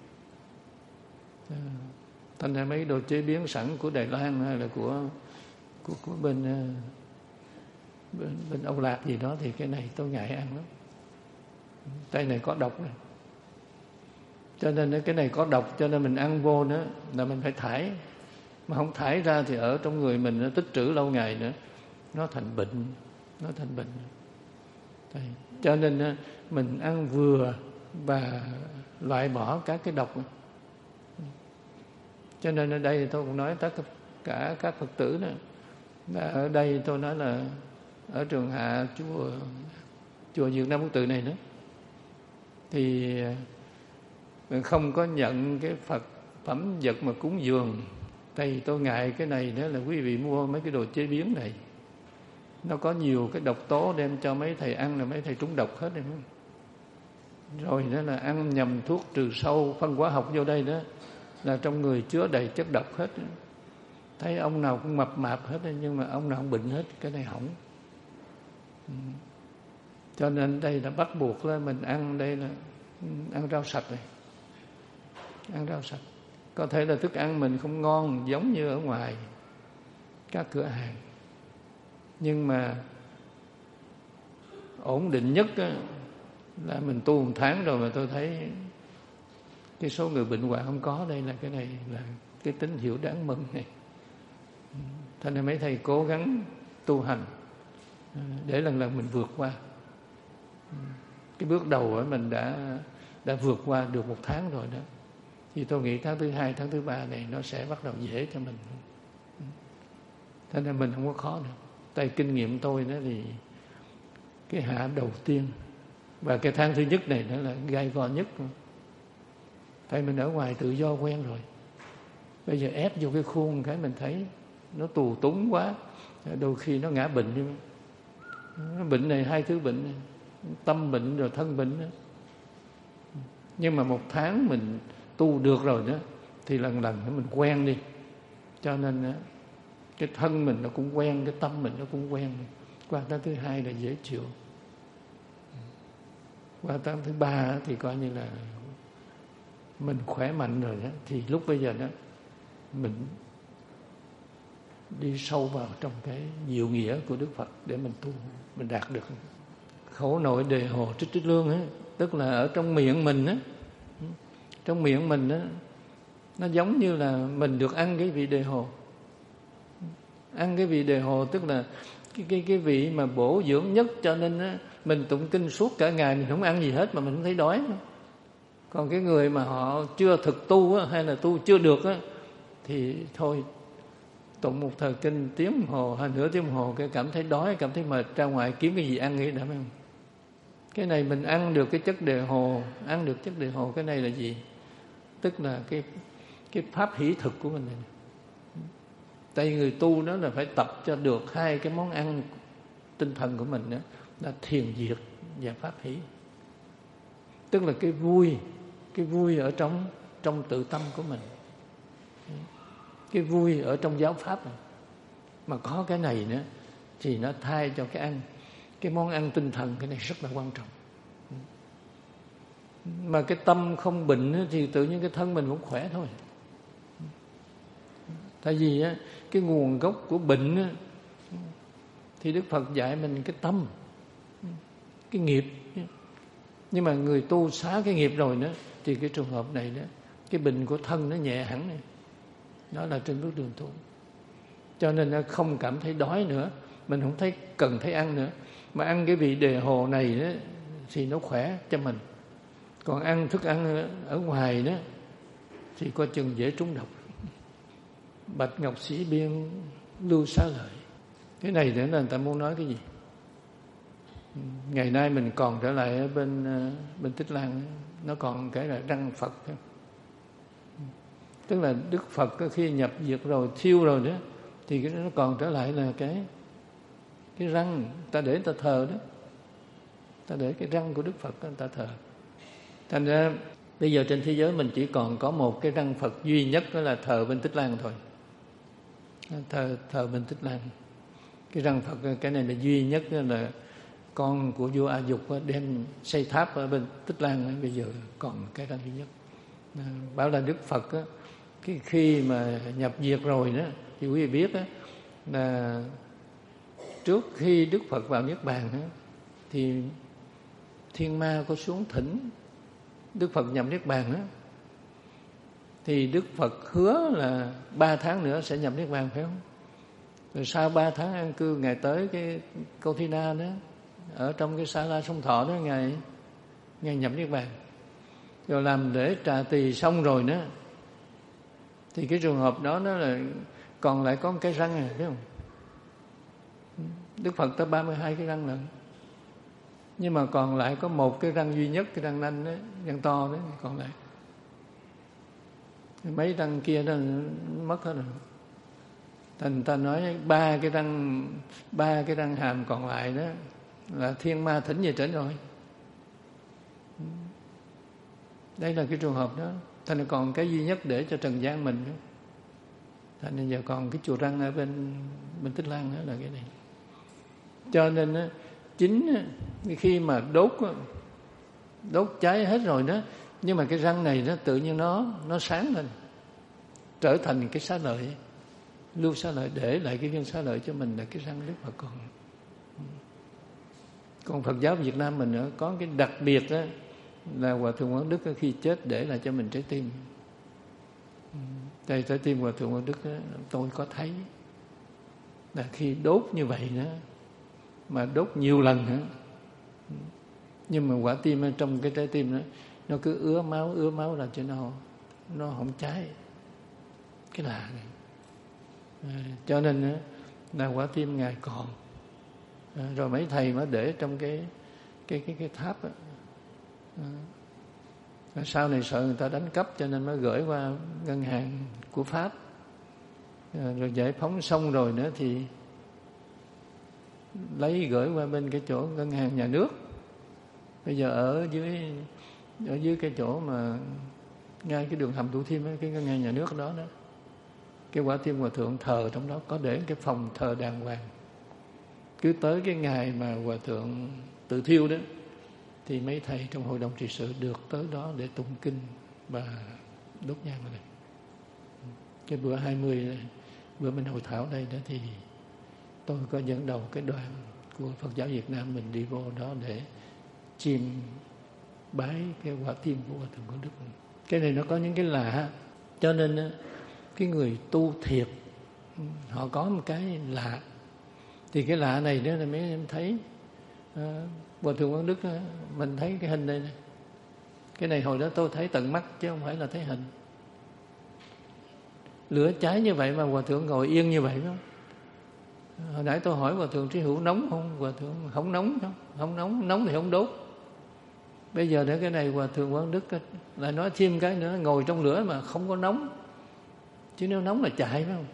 Thành ra mấy đồ chế biến sẵn của Đài Loan hay là của của, của bên, bên bên Âu Lạc gì đó thì cái này tôi ngại ăn lắm. Cái này có độc này. Cho nên cái này có độc, cho nên mình ăn vô nữa là mình phải thải. Mà không thải ra thì ở trong người mình nó tích trữ lâu ngày nữa, nó thành bệnh, nó thành bệnh. Đấy. Cho nên mình ăn vừa và loại bỏ các cái độc. Cho nên ở đây tôi cũng nói tất cả các Phật tử đó, ở đây tôi nói là ở Trường Hạ chùa chùa Dược Nam Quốc Tự này nữa, thì không có nhận cái Phật phẩm vật mà cúng dường. Tại vì tôi ngại cái này nữa là quý vị mua mấy cái đồ chế biến này, nó có nhiều cái độc tố đem cho mấy thầy ăn là mấy thầy trúng độc hết rồi. Rồi nữa là ăn nhầm thuốc trừ sâu phân hóa học vô đây đó, là trong người chứa đầy chất độc hết. Thấy ông nào cũng mập mạp hết nhưng mà ông nào cũng bệnh hết, cái này hỏng. Cho nên đây là bắt buộc là mình ăn đây là ăn rau sạch này, ăn rau sạch. Có thể là thức ăn mình không ngon giống như ở ngoài các cửa hàng, Nhưng mà ổn định nhất á, là mình tu một tháng rồi mà tôi thấy cái số người bệnh hoạn không có. Đây là cái này là cái tín hiệu đáng mừng này. Thành ra mấy thầy cố gắng tu hành để lần lần mình vượt qua. Cái bước đầu ấy mình đã đã vượt qua được một tháng rồi đó. Thì tôi nghĩ tháng thứ hai, tháng thứ ba này nó sẽ bắt đầu dễ cho mình. Thế nên mình không có khó nữa. Tại kinh nghiệm tôi đó thì cái hạ đầu tiên và cái tháng thứ nhất này nó là gai go nhất. Tại mình ở ngoài tự do quen rồi. Bây giờ ép vô cái khuôn cái mình thấy nó tù túng quá. Đôi khi nó ngã bệnh. Nó bệnh này, hai thứ bệnh này. Tâm bệnh rồi thân bệnh đó. Nhưng mà một tháng mình tu được rồi đó thì lần lần mình quen đi. Cho nên đó, cái thân mình nó cũng quen, cái tâm mình nó cũng quen. Qua tháng thứ hai là dễ chịu. Qua tháng thứ ba thì coi như là mình khỏe mạnh rồi đó. Thì lúc bây giờ đó mình đi sâu vào trong cái diệu nghĩa của Đức Phật để mình tu, mình đạt được khẩu nội đề hồ trích trích lương ấy. Tức là ở trong miệng mình á, trong miệng mình á, nó giống như là mình được ăn cái vị đề hồ. Ăn cái vị đề hồ tức là cái cái cái vị mà bổ dưỡng nhất, cho nên á, mình tụng kinh suốt cả ngày mình không ăn gì hết mà mình không thấy đói. Còn cái người mà họ chưa thực tu á, hay là tu chưa được á, thì thôi tụng một thời kinh tiếng đồng hồ hay nửa tiếng đồng hồ cái cảm thấy đói, cảm thấy mệt, ra ngoài kiếm cái gì ăn nghĩ đã phải không? Cái này mình ăn được cái chất đề hồ, ăn được chất đề hồ, cái này là gì? Tức là cái cái pháp hỷ thực của mình này. Tại người tu đó là phải tập cho được hai cái món ăn tinh thần của mình đó, là thiền diệt và pháp hỷ. Tức là cái vui, cái vui ở trong trong tự tâm của mình, cái vui ở trong giáo pháp này. Mà có cái này nữa thì nó thay cho cái ăn, cái món ăn tinh thần, cái này rất là quan trọng. Mà cái tâm không bệnh thì tự nhiên cái thân mình cũng khỏe thôi. Tại vì á, cái nguồn gốc của bệnh á, thì Đức Phật dạy mình cái tâm, cái nghiệp. Nhưng mà người tu xá cái nghiệp rồi nữa thì cái trường hợp này đó, cái bệnh của thân nó nhẹ hẳn này. Đó là trên bước đường tu. Cho nên nó không cảm thấy đói nữa, mình không thấy cần thấy ăn nữa. Mà ăn cái vị đề hồ này đó, thì nó khỏe cho mình. Còn ăn thức ăn ở ngoài đó thì coi chừng dễ trúng độc. Bạch Ngọc Sĩ Biên lưu xá lợi. Cái này để là người ta muốn nói cái gì? Ngày nay mình còn trở lại ở bên bên Tích Lan, nó còn cái là răng Phật. Tức là Đức Phật khi nhập diệt rồi, thiêu rồi đó, thì cái nó còn trở lại là cái cái răng ta để ta thờ đó. Ta để cái răng của Đức Phật người ta thờ. Thành ra bây giờ trên thế giới mình chỉ còn có một cái răng Phật duy nhất, đó là thờ bên Tích Lan thôi. Thờ, thờ bên Tích Lan. Cái răng Phật cái này là duy nhất, là con của vua A Dục đem xây tháp ở bên Tích Lan, bây giờ còn cái răng duy nhất. Bảo là Đức Phật á, cái khi mà nhập diệt rồi đó thì quý vị biết á, là trước khi Đức Phật vào Niết Bàn á, thì thiên ma có xuống thỉnh Đức Phật nhập Niết Bàn á, thì Đức Phật hứa là ba tháng nữa sẽ nhập Niết Bàn, phải không? Rồi sau ba tháng an cư, Ngài tới cái Câu Thi Na đó, ở trong cái Sa La Sông Thọ đó, Ngài Ngài nhập Niết Bàn. Rồi làm lễ trà tỳ xong rồi đó, thì cái trường hợp đó nó là còn lại có một cái răng này, biết không? Đức Phật tới ba mươi hai cái răng lận, nhưng mà còn lại có một cái răng duy nhất, cái răng nanh đó, răng to đó còn lại. Mấy răng kia đó mất hết rồi. Thành ta nói ba cái răng ba cái răng hàm còn lại đó là thiên ma thỉnh về trển rồi. Đây là cái trường hợp đó. Thành ra còn cái duy nhất để cho trần gian mình đó. Thành ra giờ còn cái chùa răng ở bên bên Tích Lan đó là cái này. Cho nên đó, chính khi mà đốt đốt cháy hết rồi đó, nhưng mà cái răng này nó tự nhiên nó nó sáng lên, trở thành cái xá lợi. lưu xá lợi, để lại cái viên xá lợi cho mình là cái răng Đức Phật còn. Còn Phật giáo Việt Nam mình nữa, có cái đặc biệt đó là Hòa Thượng Quảng Đức khi chết để lại cho mình trái tim. Đây trái tim Hòa Thượng Quảng Đức đó, tôi có thấy là khi đốt như vậy đó, mà đốt nhiều lần nữa, nhưng mà quả tim trong cái trái tim đó nó cứ ứa máu ứa máu là cho nó nó không cháy. Cái lạ này. À, cho nên đó, là quả tim Ngài còn. À, rồi mấy thầy mới để trong cái cái cái cái tháp đó. À, sau này sợ người ta đánh cắp cho nên mới gửi qua ngân hàng của Pháp. À, rồi giải phóng xong rồi nữa thì lấy gửi qua bên cái chỗ ngân hàng nhà nước. Bây giờ ở dưới ở dưới cái chỗ mà ngay cái đường hầm Thủ Thiêm ấy, cái ngân hàng nhà nước đó đó, cái quả tim Hòa Thượng thờ trong đó, có để cái phòng thờ đàng hoàng. Cứ tới cái ngày mà Hòa Thượng tự thiêu đó thì mấy thầy trong hội đồng trị sự được tới đó để tụng kinh và đốt nhang ở đây. Cái bữa hai mươi này, bữa mình hội thảo đây đó thì tôi có dẫn đầu cái đoàn của Phật giáo Việt Nam mình đi vô đó để chiêm bái cái quả tim của Hòa Thượng Quảng Đức. Cái này nó có những cái lạ, cho nên cái người tu thiệt họ có một cái lạ. Thì cái lạ này đó là mấy em thấy à, Hòa Thượng Quảng Đức mình thấy cái hình đây này. Cái này hồi đó tôi thấy tận mắt chứ không phải là thấy hình. Lửa cháy như vậy mà Hòa Thượng ngồi yên như vậy phải không? Hồi nãy tôi hỏi Hòa Thượng Trí Hữu nóng không? Hòa Thượng không nóng, không, không nóng, nóng thì không đốt. Bây giờ để cái này Hòa Thượng Quảng Đức lại nói thêm cái nữa, ngồi trong lửa mà không có nóng. Chứ nếu nóng là chạy phải không?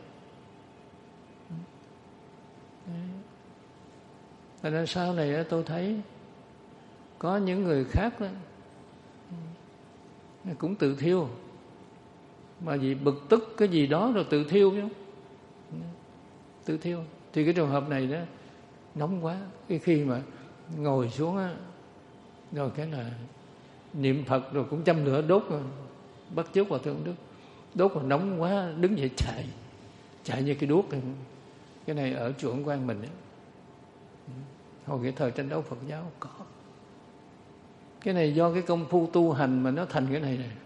Và nên sau này tôi thấy có những người khác đó, cũng tự thiêu. Mà vì bực tức cái gì đó rồi tự thiêu chứ. Tự thiêu. Thì cái trường hợp này đó nóng quá. Cái khi mà ngồi xuống á, rồi cái là niệm Phật rồi cũng châm lửa đốt rồi. Bắt chước Hòa Thượng Đức. Đốt mà nóng quá đứng dậy chạy. Chạy như cái đuốc này. Cái này ở chùa Ấn Quang mình ấy. Hồi cái thời tranh đấu Phật giáo có. Cái này do cái công phu tu hành mà nó thành cái này này.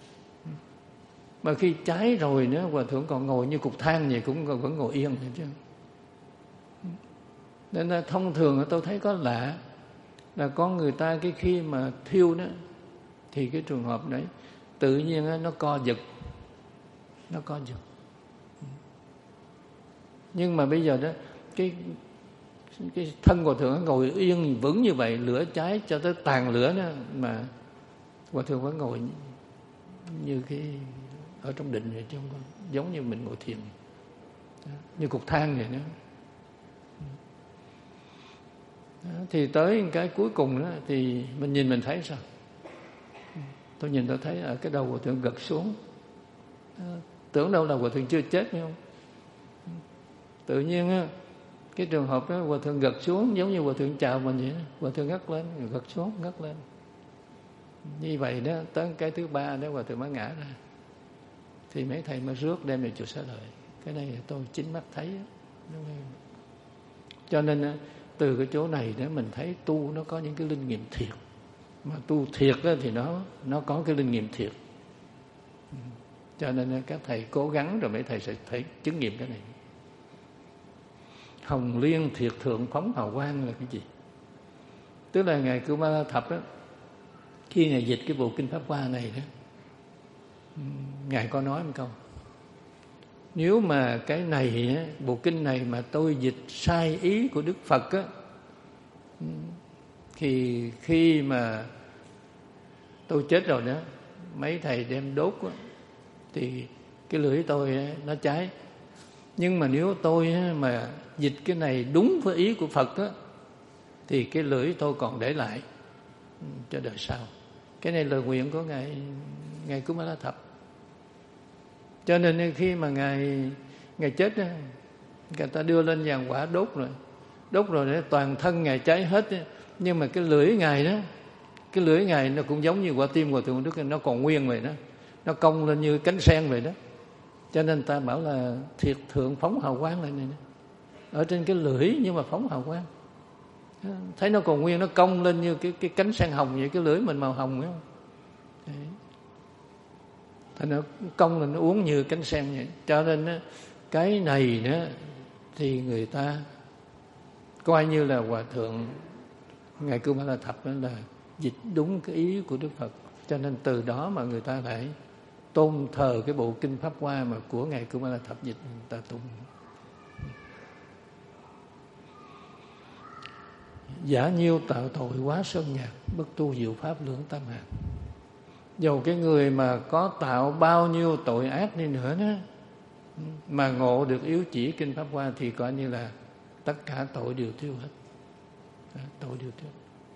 Mà khi cháy rồi nữa Hòa Thượng còn ngồi như cục than vậy, cũng vẫn ngồi yên chứ. Nên là thông thường tôi thấy có lạ là con người ta cái khi mà thiêu đó thì cái trường hợp đấy tự nhiên nó co giật. Nó co giật. Nhưng mà bây giờ đó cái cái thân Hòa Thượng ngồi yên vững như vậy, lửa cháy cho tới tàn lửa đó mà Hòa Thượng vẫn ngồi như cái ở trong định vậy chứ không có giống như mình ngồi thiền, như cục than vậy nữa. Đó, thì tới cái cuối cùng đó thì mình nhìn mình thấy sao? Tôi nhìn tôi thấy ở cái đầu Hòa Thượng gật xuống. Đó, tưởng đâu là Hòa Thượng chưa chết phải không? Tự nhiên á, cái trường hợp đó Hòa Thượng gật xuống giống như Hòa Thượng chào mình vậy đó. Hòa Thượng ngất lên, gật xuống, ngất lên. Như vậy đó, tới cái thứ ba đó Hòa Thượng mới ngã ra. Thì mấy thầy mới rước đem về chùa Xá Lợi. Cái này tôi chính mắt thấy đó. Cho nên từ cái chỗ này đó mình thấy tu nó có những cái linh nghiệm thiệt. Mà tu thiệt đó thì nó nó có cái linh nghiệm thiệt. Cho nên các thầy cố gắng rồi mấy thầy sẽ thấy chứng nghiệm cái này. Hồng liên thiệt thượng phóng hào quang là cái gì? Tức là Ngài Cưu Ma La Thập đó, khi Ngài dịch cái bộ Kinh Pháp Hoa này đó, Ngài có nói một câu: nếu mà cái này, bộ kinh này mà tôi dịch sai ý của Đức Phật á, thì khi mà tôi chết rồi đó, mấy thầy đem đốt á, thì cái lưỡi tôi nó cháy. Nhưng mà nếu tôi mà dịch cái này đúng với ý của Phật á, thì cái lưỡi tôi còn để lại cho đời sau. Cái này lời nguyện của Ngài Ngài Cú Ma La Thập. Cho nên khi mà Ngài Ngài chết á, người ta đưa lên giàn quả đốt rồi. Đốt rồi để toàn thân Ngài cháy hết á. Nhưng mà cái lưỡi Ngài đó, cái lưỡi Ngài nó cũng giống như quả tim của Thượng Đức, nó còn nguyên vậy đó. Nó cong lên như cánh sen vậy đó. Cho nên ta bảo là thiệt thượng phóng hào quang lại này, ở trên cái lưỡi nhưng mà phóng hào quang. Thấy nó còn nguyên, nó cong lên như cái cái cánh sen hồng vậy, cái lưỡi mình màu hồng phải không? Đấy. Thành nó cong lên, nó uốn như cánh sen vậy. Cho nên cái này nữa thì người ta coi như là Hòa Thượng Ngài Cư Ma La Thập là dịch đúng cái ý của Đức Phật. Cho nên từ đó mà người ta lại tôn thờ cái bộ kinh Pháp Hoa mà của Ngài Cư Ma La Thập dịch, người ta tụng. Giả nhiêu tạo tội quá sơn nhạc, bất tu diệu pháp lưỡng tam hạt. Dầu cái người mà có tạo bao nhiêu tội ác đi nữa đó, mà ngộ được yếu chỉ kinh Pháp Hoa thì coi như là tất cả tội đều tiêu hết. Tội đều tiêu.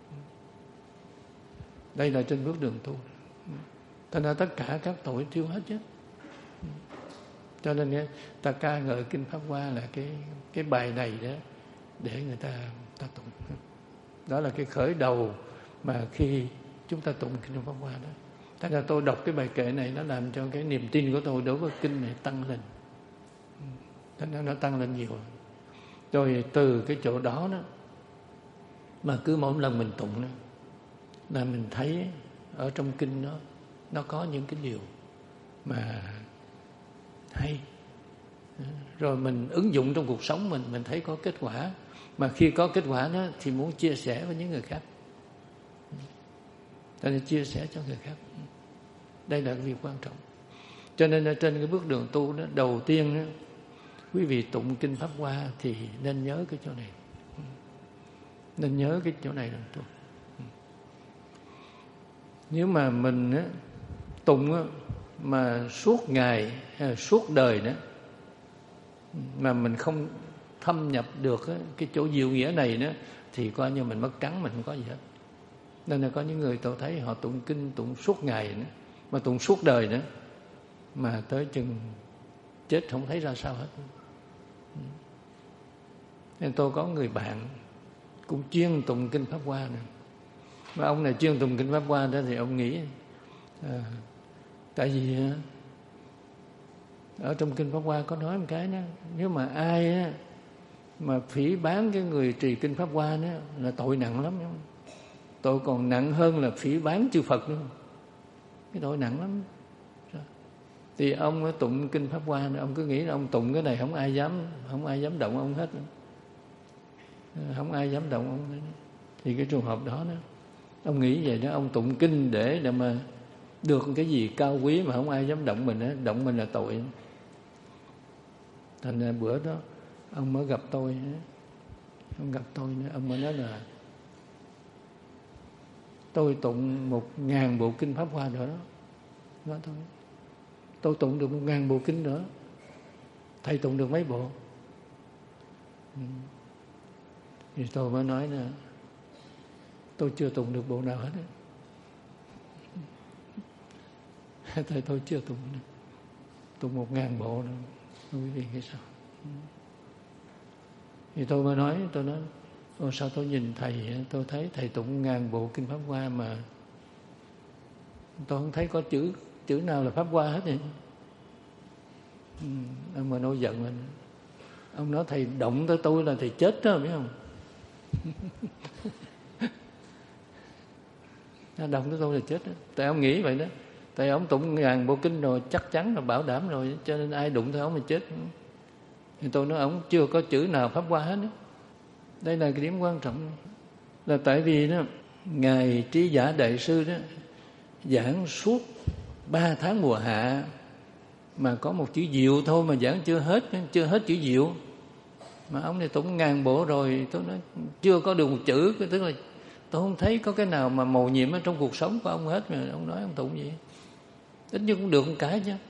Đây là trên bước đường tu. Thành ra tất cả các tội tiêu hết chứ. Cho nên ta ca ngợi kinh Pháp Hoa là cái cái bài này đó để người ta ta tụng. Đó là cái khởi đầu mà khi chúng ta tụng kinh Pháp Hoa đó. Thành ra tôi đọc cái bài kệ này, nó làm cho cái niềm tin của tôi đối với kinh này tăng lên. Thành ra nó tăng lên nhiều. Rồi từ cái chỗ đó đó mà cứ mỗi lần mình tụng đó là mình thấy ở trong kinh đó nó có những cái điều mà hay, rồi mình ứng dụng trong cuộc sống mình, mình thấy có kết quả, mà khi có kết quả đó thì muốn chia sẻ với những người khác, cho nên chia sẻ cho người khác. Đây là cái việc quan trọng. Cho nên ở trên cái bước đường tu đó, đầu tiên đó, quý vị tụng kinh Pháp Hoa thì nên nhớ cái chỗ này, nên nhớ cái chỗ này là tu. Nếu mà mình á, tụng á, mà suốt ngày hay là suốt đời đó mà mình không thâm nhập được á, cái chỗ diệu nghĩa này đó thì coi như mình mất trắng, mình không có gì hết. Nên là có những người tôi thấy họ tụng kinh tụng suốt ngày nữa, mà tụng suốt đời nữa, mà tới chừng chết không thấy ra sao hết. Nên tôi có người bạn cũng chuyên tụng kinh Pháp Hoa nữa. Mà ông này chuyên tụng kinh Pháp Hoa đó thì ông nghĩ à, tại vì ở trong kinh Pháp Hoa có nói một cái đó, nếu mà ai á, mà phỉ báng cái người trì kinh Pháp Hoa đó là tội nặng lắm. Tội còn nặng hơn là phỉ báng chư Phật nữa. Cái tội nặng lắm. Thì ông tụng kinh Pháp Hoa, ông cứ nghĩ là ông tụng cái này không ai dám, không ai dám động ông hết, không ai dám động ông hết. Thì cái trường hợp đó đó, ông nghĩ vậy đó, ông tụng kinh để để mà được cái gì cao quý mà không ai dám động mình á, động mình là tội. Thành ra bữa đó ông mới gặp tôi, ông gặp tôi ông mới nói là tôi tụng một ngàn bộ kinh Pháp Hoa nữa đó. Nói thôi, tôi tụng được một ngàn bộ kinh nữa, thầy tụng được mấy bộ? Ừ. Thì tôi mới nói là tôi chưa tụng được bộ nào hết. Thầy tôi chưa tụng được, tụng một ngàn bộ nữa. Quý vị nghĩ sao? Thì tôi mới nói, tôi nói Ồ, sao tôi nhìn thầy, tôi thấy thầy tụng ngàn bộ kinh Pháp Hoa mà tôi không thấy có chữ chữ nào là Pháp Hoa hết vậy. Ừ, ông mà nổi giận lên, ông nói thầy động tới tôi là thầy chết đó, biết không? Động tới tôi là chết đó. Tại ông nghĩ vậy đó. Tại ông tụng ngàn bộ kinh rồi, chắc chắn là bảo đảm rồi, cho nên ai đụng tới ông là chết. Thì tôi nói ông chưa có chữ nào Pháp Hoa hết đó. Đây là cái điểm quan trọng. Là tại vì đó, Ngài Trí Giả Đại Sư đó giảng suốt ba tháng mùa hạ mà có một chữ diệu thôi mà giảng chưa hết, chưa hết chữ diệu. Mà ông này tụng ngàn bộ rồi, tôi nói chưa có được một chữ, tức là tôi không thấy có cái nào mà mầu nhiệm ở trong cuộc sống của ông hết. Mà ông nói ông tụng gì ít nhất cũng được một cái chứ,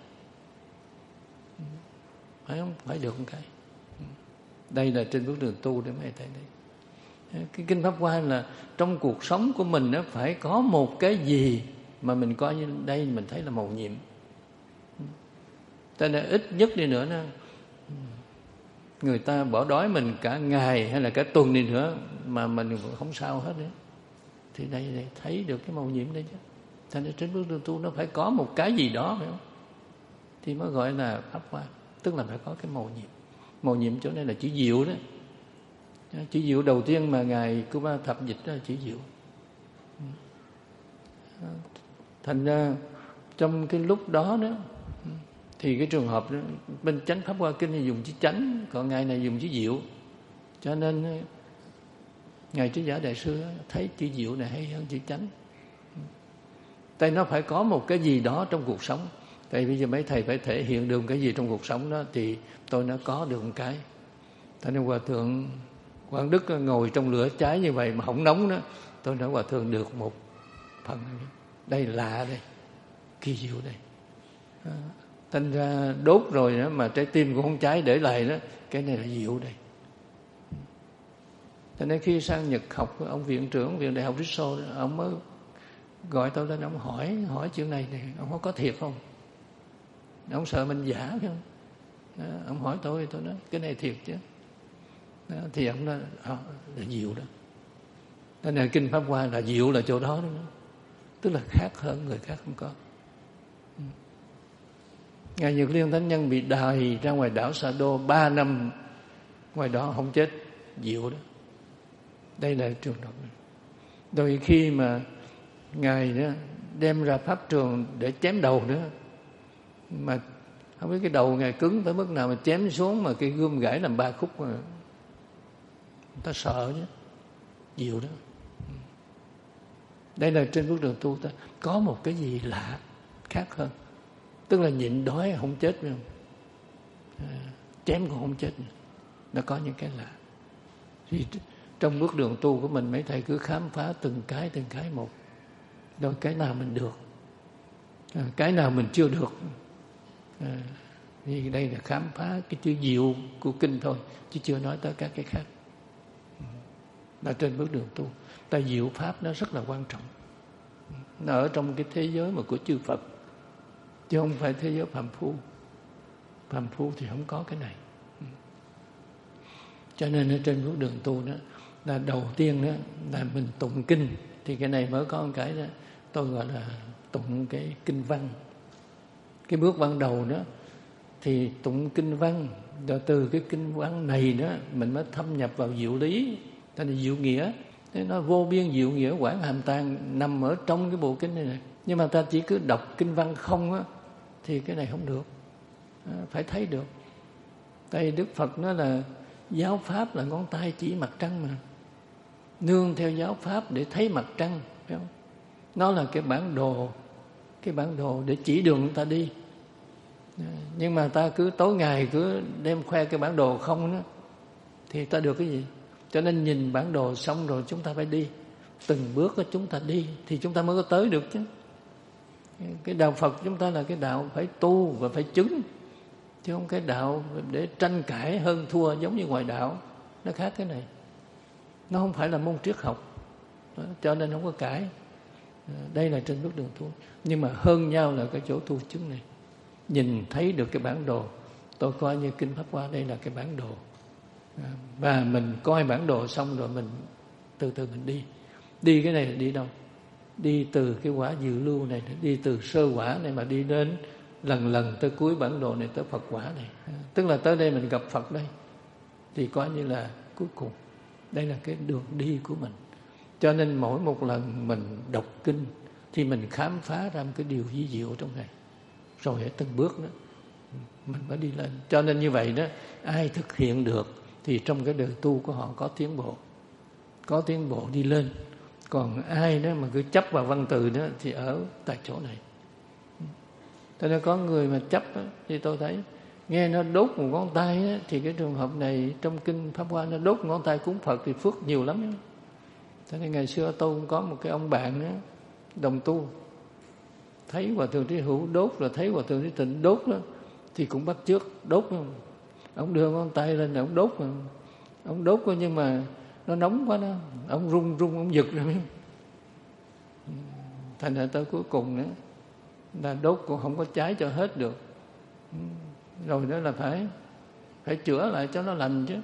phải không? Phải được một cái. Đây là trên bước đường tu để mấy thấy đây. Cái kinh Pháp Hoa là trong cuộc sống của mình nó phải có một cái gì mà mình coi như đây mình thấy là mầu nhiệm. Cho nên ít nhất đi nữa nó, người ta bỏ đói mình cả ngày hay là cả tuần đi nữa mà mình không sao hết nữa. Thì đây, đây thấy được cái mầu nhiệm đây chứ. Cho nên trên bước đường tu nó phải có một cái gì đó, phải không? thì mới gọi là pháp hoa. Tức là phải có cái mầu nhiệm. Mầu nhiệm chỗ này là chữ diệu đó. Chữ diệu đầu tiên mà Ngài Kupa Thập dịch đó là chữ diệu. Thành ra trong cái lúc đó đó thì cái trường hợp đó, bên Chánh Pháp Hoa Kinh thì dùng chữ chánh, còn Ngài này dùng chữ diệu. Cho nên Ngài Trí Giả Đại Sư thấy chữ diệu này hay hơn chữ chánh. Tại nó phải có một cái gì đó trong cuộc sống. Tại bây giờ mấy thầy phải thể hiện được cái gì trong cuộc sống đó thì tôi nó có được một cái. Tại nên Hòa Thượng Quảng Đức ngồi trong lửa cháy như vậy mà không nóng đó, tôi nói Hòa Thượng được một phần. Đây lạ đây, kỳ diệu đây. À, thành ra đốt rồi đó mà trái tim cũng không cháy để lại đó, cái này là diệu đây. Cho nên khi sang Nhật học, ông viện trưởng viện đại học Ritso, ông mới gọi tôi lên, ông hỏi hỏi chuyện này này, ông có thiệt không? Ông sợ mình giả phải không? Đó, ông hỏi tôi, tôi nói cái này thiệt chứ. Đó, thì ông nói à, là diệu đó. Nên là Kinh Pháp Hoa là diệu là chỗ đó đó. Tức là khác hơn người khác không có. Ngài Nhật Liên Thánh Nhân bị đày ra ngoài đảo Sa Đô ba năm, ngoài đó không chết, diệu đó. Đây là trường hợp này. Rồi khi mà Ngài đó đem ra pháp trường để chém đầu nữa, mà không biết cái đầu Ngài cứng tới mức nào mà chém xuống mà cái gươm gãy làm ba khúc, mà người ta sợ chứ, diệu đó. Đây là trên bước đường tu ta có một cái gì lạ khác hơn. Tức là nhịn đói không chết phải không? À, chém cũng không chết. Nó có những cái lạ. Thì trong bước đường tu của mình mấy thầy cứ khám phá từng cái từng cái một. Rồi cái nào mình được, à, cái nào mình chưa được. À, thì đây là khám phá cái chữ diệu của kinh thôi, chứ chưa nói tới các cái khác. Là trên bước đường tu. Tại diệu pháp nó rất là quan trọng. Nó ở trong cái thế giới mà của chư Phật, chứ không phải thế giới phàm phu. Phàm phu thì không có cái này. Cho nên ở trên bước đường tu đó là đầu tiên đó là mình tụng kinh. Thì cái này mới có một cái đó tôi gọi là tụng cái kinh văn. Cái bước ban đầu đó thì tụng kinh văn, rồi từ cái kinh văn này đó mình mới thâm nhập vào diệu lý, tức là diệu nghĩa. Thế nó vô biên diệu nghĩa quảng hàm tàng nằm ở trong cái bộ kinh này này. Nhưng mà ta chỉ cứ đọc kinh văn không á thì cái này không được, à, phải thấy được. Tại Đức Phật nói là giáo pháp là ngón tay chỉ mặt trăng mà, nương theo giáo pháp để thấy mặt trăng, phải không? Nó là cái bản đồ, cái bản đồ để chỉ đường người ta đi. Nhưng mà ta cứ tối ngày cứ đem khoe cái bản đồ không đó thì ta được cái gì? Cho nên nhìn bản đồ xong rồi chúng ta phải đi, từng bước đó chúng ta đi thì chúng ta mới có tới được chứ. Cái đạo Phật chúng ta là cái đạo phải tu và phải chứng, chứ không cái đạo để tranh cãi hơn thua giống như ngoại đạo. Nó khác cái này. Nó không phải là môn triết học, đó, cho nên không có cãi. Đây là trên bước đường tu. Nhưng mà hơn nhau là cái chỗ tu chứng này. Nhìn thấy được cái bản đồ. Tôi coi như Kinh Pháp Hoa đây là cái bản đồ. Và mình coi bản đồ xong rồi mình từ từ mình đi. Đi cái này là đi đâu? Đi từ cái quả dự lưu này, đi từ sơ quả này mà đi đến lần lần tới cuối bản đồ này, tới Phật quả này. Tức là tới đây mình gặp Phật đây, thì coi như là cuối cùng. Đây là cái đường đi của mình. Cho nên mỗi một lần mình đọc kinh thì mình khám phá ra một cái điều vi diệu trong này. Rồi ở từng bước đó mình mới đi lên. Cho nên như vậy đó, ai thực hiện được thì trong cái đời tu của họ có tiến bộ, có tiến bộ đi lên. Còn ai đó mà cứ chấp vào văn từ đó thì ở tại chỗ này. Cho nên có người mà chấp đó, thì tôi thấy nghe nó đốt một ngón tay đó, thì cái trường hợp này trong Kinh Pháp Hoa nó đốt một ngón tay cúng Phật thì phước nhiều lắm đó. Cho nên ngày xưa tôi cũng có một cái ông bạn đó, đồng tu, thấy Hòa Thượng Trí Hữu đốt rồi thấy Hòa Thượng Trí Tịnh đốt đó, thì cũng bắt chước đốt đó. Ông đưa ngón tay lên là ông đốt mà. Ông đốt đó, nhưng mà nó nóng quá đó, ông run run ông giật rồi. Thành ra tới cuối cùng nữa là đốt cũng không có cháy cho hết được. Rồi đó là phải phải chữa lại cho nó lành chứ.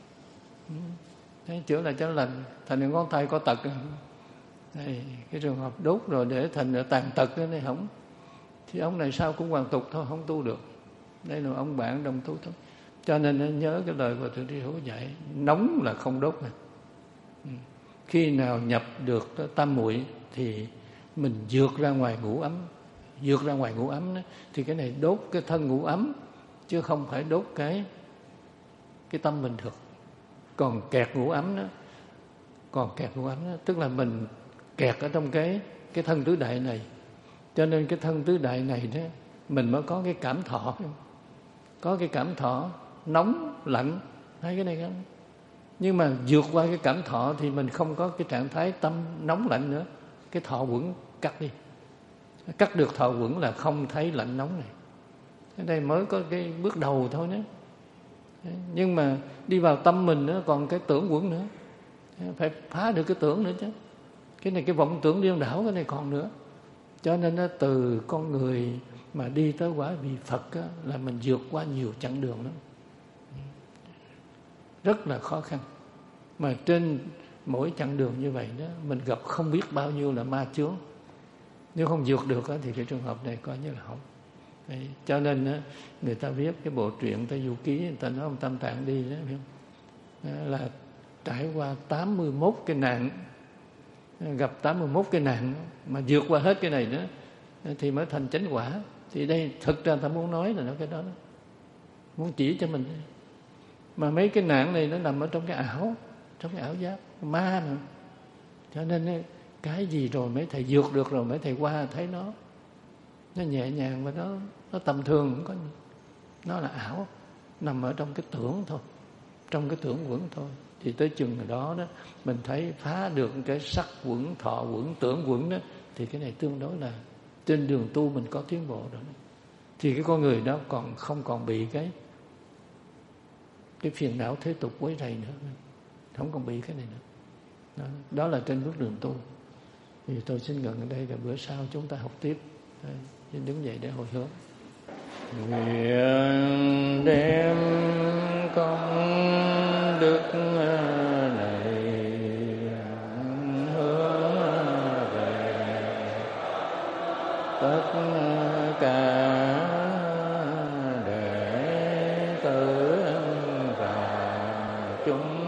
Phải chữa lại cho nó lành. Thành ra ngón tay có tật. Đây, cái trường hợp đốt rồi để thành tàn tật đó này không, thì ông này sao cũng hoàn tục thôi, không tu được. Đây là ông bạn đồng tu thôi. Cho nên nhớ cái lời của Thượng Tri Hữu dạy, nóng là không đốt này. Khi nào nhập được tam muội thì mình vượt ra ngoài ngũ ấm, vượt ra ngoài ngũ ấm đó, thì cái này đốt cái thân ngũ ấm chứ không phải đốt cái cái tâm mình được. Còn kẹt ngũ ấm đó, còn kẹt ngũ ấm đó, tức là mình kẹt ở trong cái cái thân tứ đại này. Cho nên cái thân tứ đại này đó mình mới có cái cảm thọ, có cái cảm thọ nóng lạnh hai cái này không. Nhưng mà vượt qua cái cảm thọ thì mình không có cái trạng thái tâm nóng lạnh nữa. Cái thọ quẩn cắt đi, cắt được thọ quẩn là không thấy lạnh nóng này. Cái đây mới có cái bước đầu thôi nhé. Nhưng mà đi vào tâm mình nữa còn cái tưởng quẩn nữa, phải phá được cái tưởng nữa chứ. Cái này cái vọng tưởng điên đảo, cái này còn nữa. Cho nên đó, từ con người mà đi tới quả vị Phật đó, là mình vượt qua nhiều chặng đường lắm, rất là khó khăn. Mà trên mỗi chặng đường như vậy đó, mình gặp không biết bao nhiêu là ma chướng. Nếu không vượt được đó, thì cái trường hợp này coi như là hỏng. Đấy, cho nên đó, người ta viết cái bộ truyện Tây Du Ký, người ta nói ông Tam Tạng đi đó, biết không? Đó là trải qua tám mươi mốt cái nạn, gặp tám mươi mốt cái nạn mà vượt qua hết cái này nữa thì mới thành chánh quả. Thì đây thực ra ta muốn nói là nó cái đó, đó muốn chỉ cho mình. Mà mấy cái nạn này nó nằm ở trong cái ảo, trong cái ảo giác ma mà. Cho nên cái gì rồi mấy thầy vượt được rồi mấy thầy qua thấy nó nó nhẹ nhàng và nó nó tầm thường, không có gì. Nó là ảo, nằm ở trong cái tưởng thôi, trong cái tưởng quẩn thôi. Thì tới chừng đó đó mình thấy phá được cái sắc quẩn, thọ quẩn, tưởng quẩn đó, thì cái này tương đối là trên đường tu mình có tiến bộ rồi. Thì cái con người đó còn không còn bị cái cái phiền não thế tục quấy rầy nữa, không còn bị cái này nữa. Đó, đó là trên bước đường tu. Thì tôi xin ngừng ở đây, và bữa sau chúng ta học tiếp. Đây, xin đứng dậy để hồi hướng. Nguyện đem công đức này hướng về tất cả đệ tử và chúng